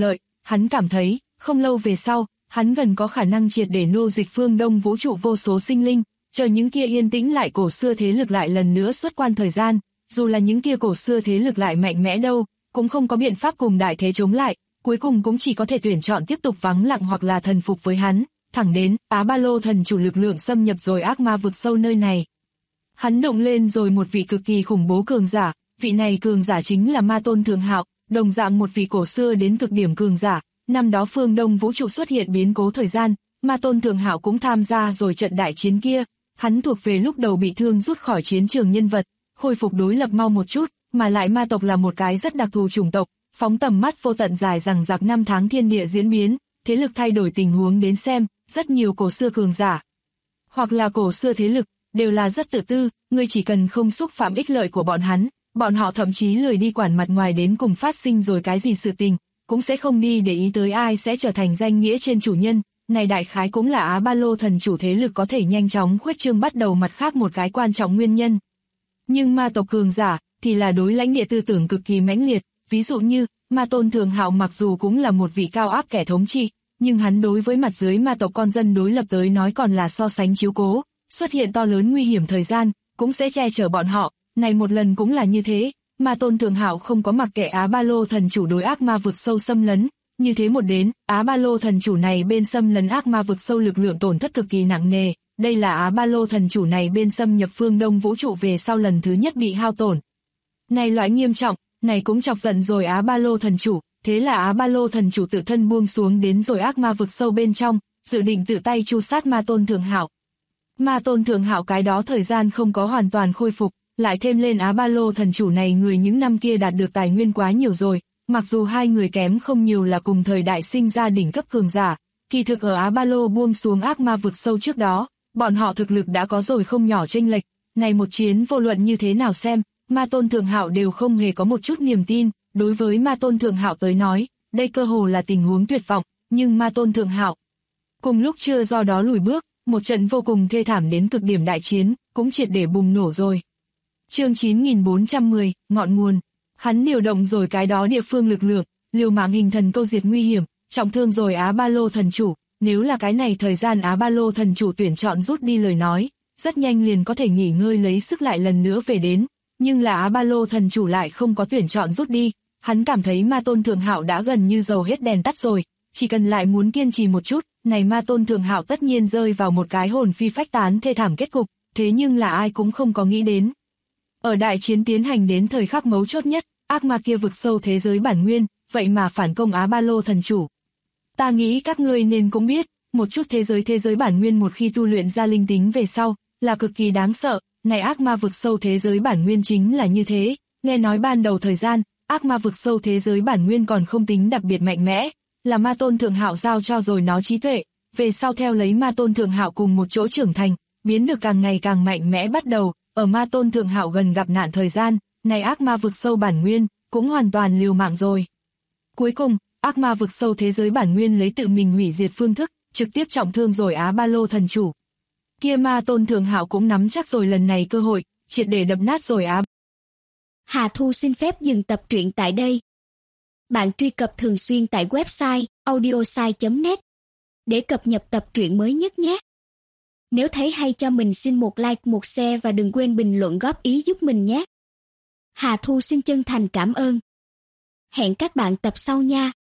hắn cảm thấy, không lâu về sau, hắn gần có khả năng triệt để nô dịch phương Đông vũ trụ vô số sinh linh, chờ những kia yên tĩnh lại cổ xưa thế lực lại lần nữa xuất quan thời gian, dù là những kia cổ xưa thế lực lại mạnh mẽ đâu, cũng không có biện pháp cùng đại thế chống lại, cuối cùng cũng chỉ có thể tuyển chọn tiếp tục vắng lặng hoặc là thần phục với hắn, thẳng đến Á Ba Lô thần chủ lực lượng xâm nhập rồi ác ma vực sâu nơi này. Hắn động lên rồi một vị cực kỳ khủng bố cường giả, vị này cường giả chính là Ma Tôn Thượng Hạo, đồng dạng một vị cổ xưa đến cực điểm cường giả. Năm đó phương Đông vũ trụ xuất hiện biến cố thời gian, Ma Tôn Thượng Hạo cũng tham gia rồi trận đại chiến kia, hắn thuộc về lúc đầu bị thương rút khỏi chiến trường nhân vật, khôi phục đối lập mau một chút, mà lại ma tộc là một cái rất đặc thù chủng tộc, phóng tầm mắt vô tận dài rằng rạc năm tháng thiên địa diễn biến, thế lực thay đổi tình huống đến xem, rất nhiều cổ xưa cường giả, hoặc là cổ xưa thế lực, đều là rất tự tư, ngươi chỉ cần không xúc phạm ích lợi của bọn họ thậm chí lười đi quản mặt ngoài đến cùng phát sinh rồi cái gì sự tình, cũng sẽ không đi để ý tới ai sẽ trở thành danh nghĩa trên chủ nhân, này đại khái cũng là Á Ba Lô thần chủ thế lực có thể nhanh chóng khuếch trương bắt đầu mặt khác một cái quan trọng nguyên nhân. Nhưng ma tộc cường giả thì là đối lãnh địa tư tưởng cực kỳ mãnh liệt, ví dụ như Ma Tôn Thượng Hạo mặc dù cũng là một vị cao áp kẻ thống trị, nhưng hắn đối với mặt dưới ma tộc con dân đối lập tới nói còn là so sánh chiếu cố, xuất hiện to lớn nguy hiểm thời gian, cũng sẽ che chở bọn họ, này một lần cũng là như thế, Ma Tôn Thượng Hạo không có mặc kệ Á Ba Lô thần chủ đối ác ma vực sâu xâm lấn, như thế một đến, Á Ba Lô thần chủ này bên xâm lấn ác ma vực sâu lực lượng tổn thất cực kỳ nặng nề, đây là Á Ba Lô thần chủ này bên xâm nhập phương Đông vũ trụ về sau lần thứ nhất bị hao tổn. Này loại nghiêm trọng, này cũng chọc giận rồi Á Ba Lô thần chủ, thế là Á Ba Lô thần chủ tự thân buông xuống đến rồi ác ma vực sâu bên trong, dự định tự tay tru sát Ma Tôn Thượng Hạo. Ma Tôn Thượng Hạo cái đó thời gian không có hoàn toàn khôi phục, lại thêm lên Á Ba Lô thần chủ này người những năm kia đạt được tài nguyên quá nhiều rồi, mặc dù hai người kém không nhiều là cùng thời đại sinh ra đỉnh cấp cường giả, kỳ thực ở Á Ba Lô buông xuống ác ma vực sâu trước đó, bọn họ thực lực đã có rồi không nhỏ chênh lệch, này một chiến vô luận như thế nào xem, Ma Tôn Thượng Hạo đều không hề có một chút niềm tin, đối với Ma Tôn Thượng Hạo tới nói, đây cơ hồ là tình huống tuyệt vọng, nhưng Ma Tôn Thượng Hạo cùng lúc chưa do đó lùi bước, một trận vô cùng thê thảm đến cực điểm đại chiến, cũng triệt để bùng nổ rồi. Chương 9410, ngọn nguồn. Hắn điều động rồi cái đó địa phương lực lượng, liều mạng hình thần câu diệt nguy hiểm, trọng thương rồi Á Ba Lô thần chủ, nếu là cái này thời gian Á Ba Lô thần chủ tuyển chọn rút đi lời nói, rất nhanh liền có thể nghỉ ngơi lấy sức lại lần nữa về đến, nhưng là Á Ba Lô thần chủ lại không có tuyển chọn rút đi, hắn cảm thấy Ma Tôn Thượng Hạo đã gần như dầu hết đèn tắt rồi, chỉ cần lại muốn kiên trì một chút, này Ma Tôn Thượng Hạo tất nhiên rơi vào một cái hồn phi phách tán thê thảm kết cục, thế nhưng là ai cũng không có nghĩ đến. Ở đại chiến tiến hành đến thời khắc mấu chốt nhất, ác ma kia vực sâu thế giới bản nguyên, vậy mà phản công Á Ba Lô thần chủ. Ta nghĩ các ngươi nên cũng biết, một chút thế giới bản nguyên một khi tu luyện ra linh tính về sau, là cực kỳ đáng sợ, này ác ma vực sâu thế giới bản nguyên chính là như thế, nghe nói ban đầu thời gian, ác ma vực sâu thế giới bản nguyên còn không tính đặc biệt mạnh mẽ, là Ma Tôn Thượng Hạo giao cho rồi nó trí tuệ, về sau theo lấy Ma Tôn Thượng Hạo cùng một chỗ trưởng thành, biến được càng ngày càng mạnh mẽ bắt đầu, ở Ma Tôn Thượng Hạo gần gặp nạn thời gian, này ác ma vực sâu bản nguyên, cũng hoàn toàn liều mạng rồi. Cuối cùng, ác ma vực sâu thế giới bản nguyên lấy tự mình hủy diệt phương thức, trực tiếp trọng thương rồi Á Ba Lô thần chủ. Kia Ma Tôn Thượng Hạo cũng nắm chắc rồi lần này cơ hội, triệt để đập nát rồi Á. Hà Thu xin phép dừng tập truyện tại đây. Bạn truy cập thường xuyên tại website audiosai.net để cập nhật tập truyện mới nhất nhé. Nếu thấy hay cho mình xin một like, một share và đừng quên bình luận góp ý giúp mình nhé. Hà Thu xin chân thành cảm ơn. Hẹn các bạn tập sau nha.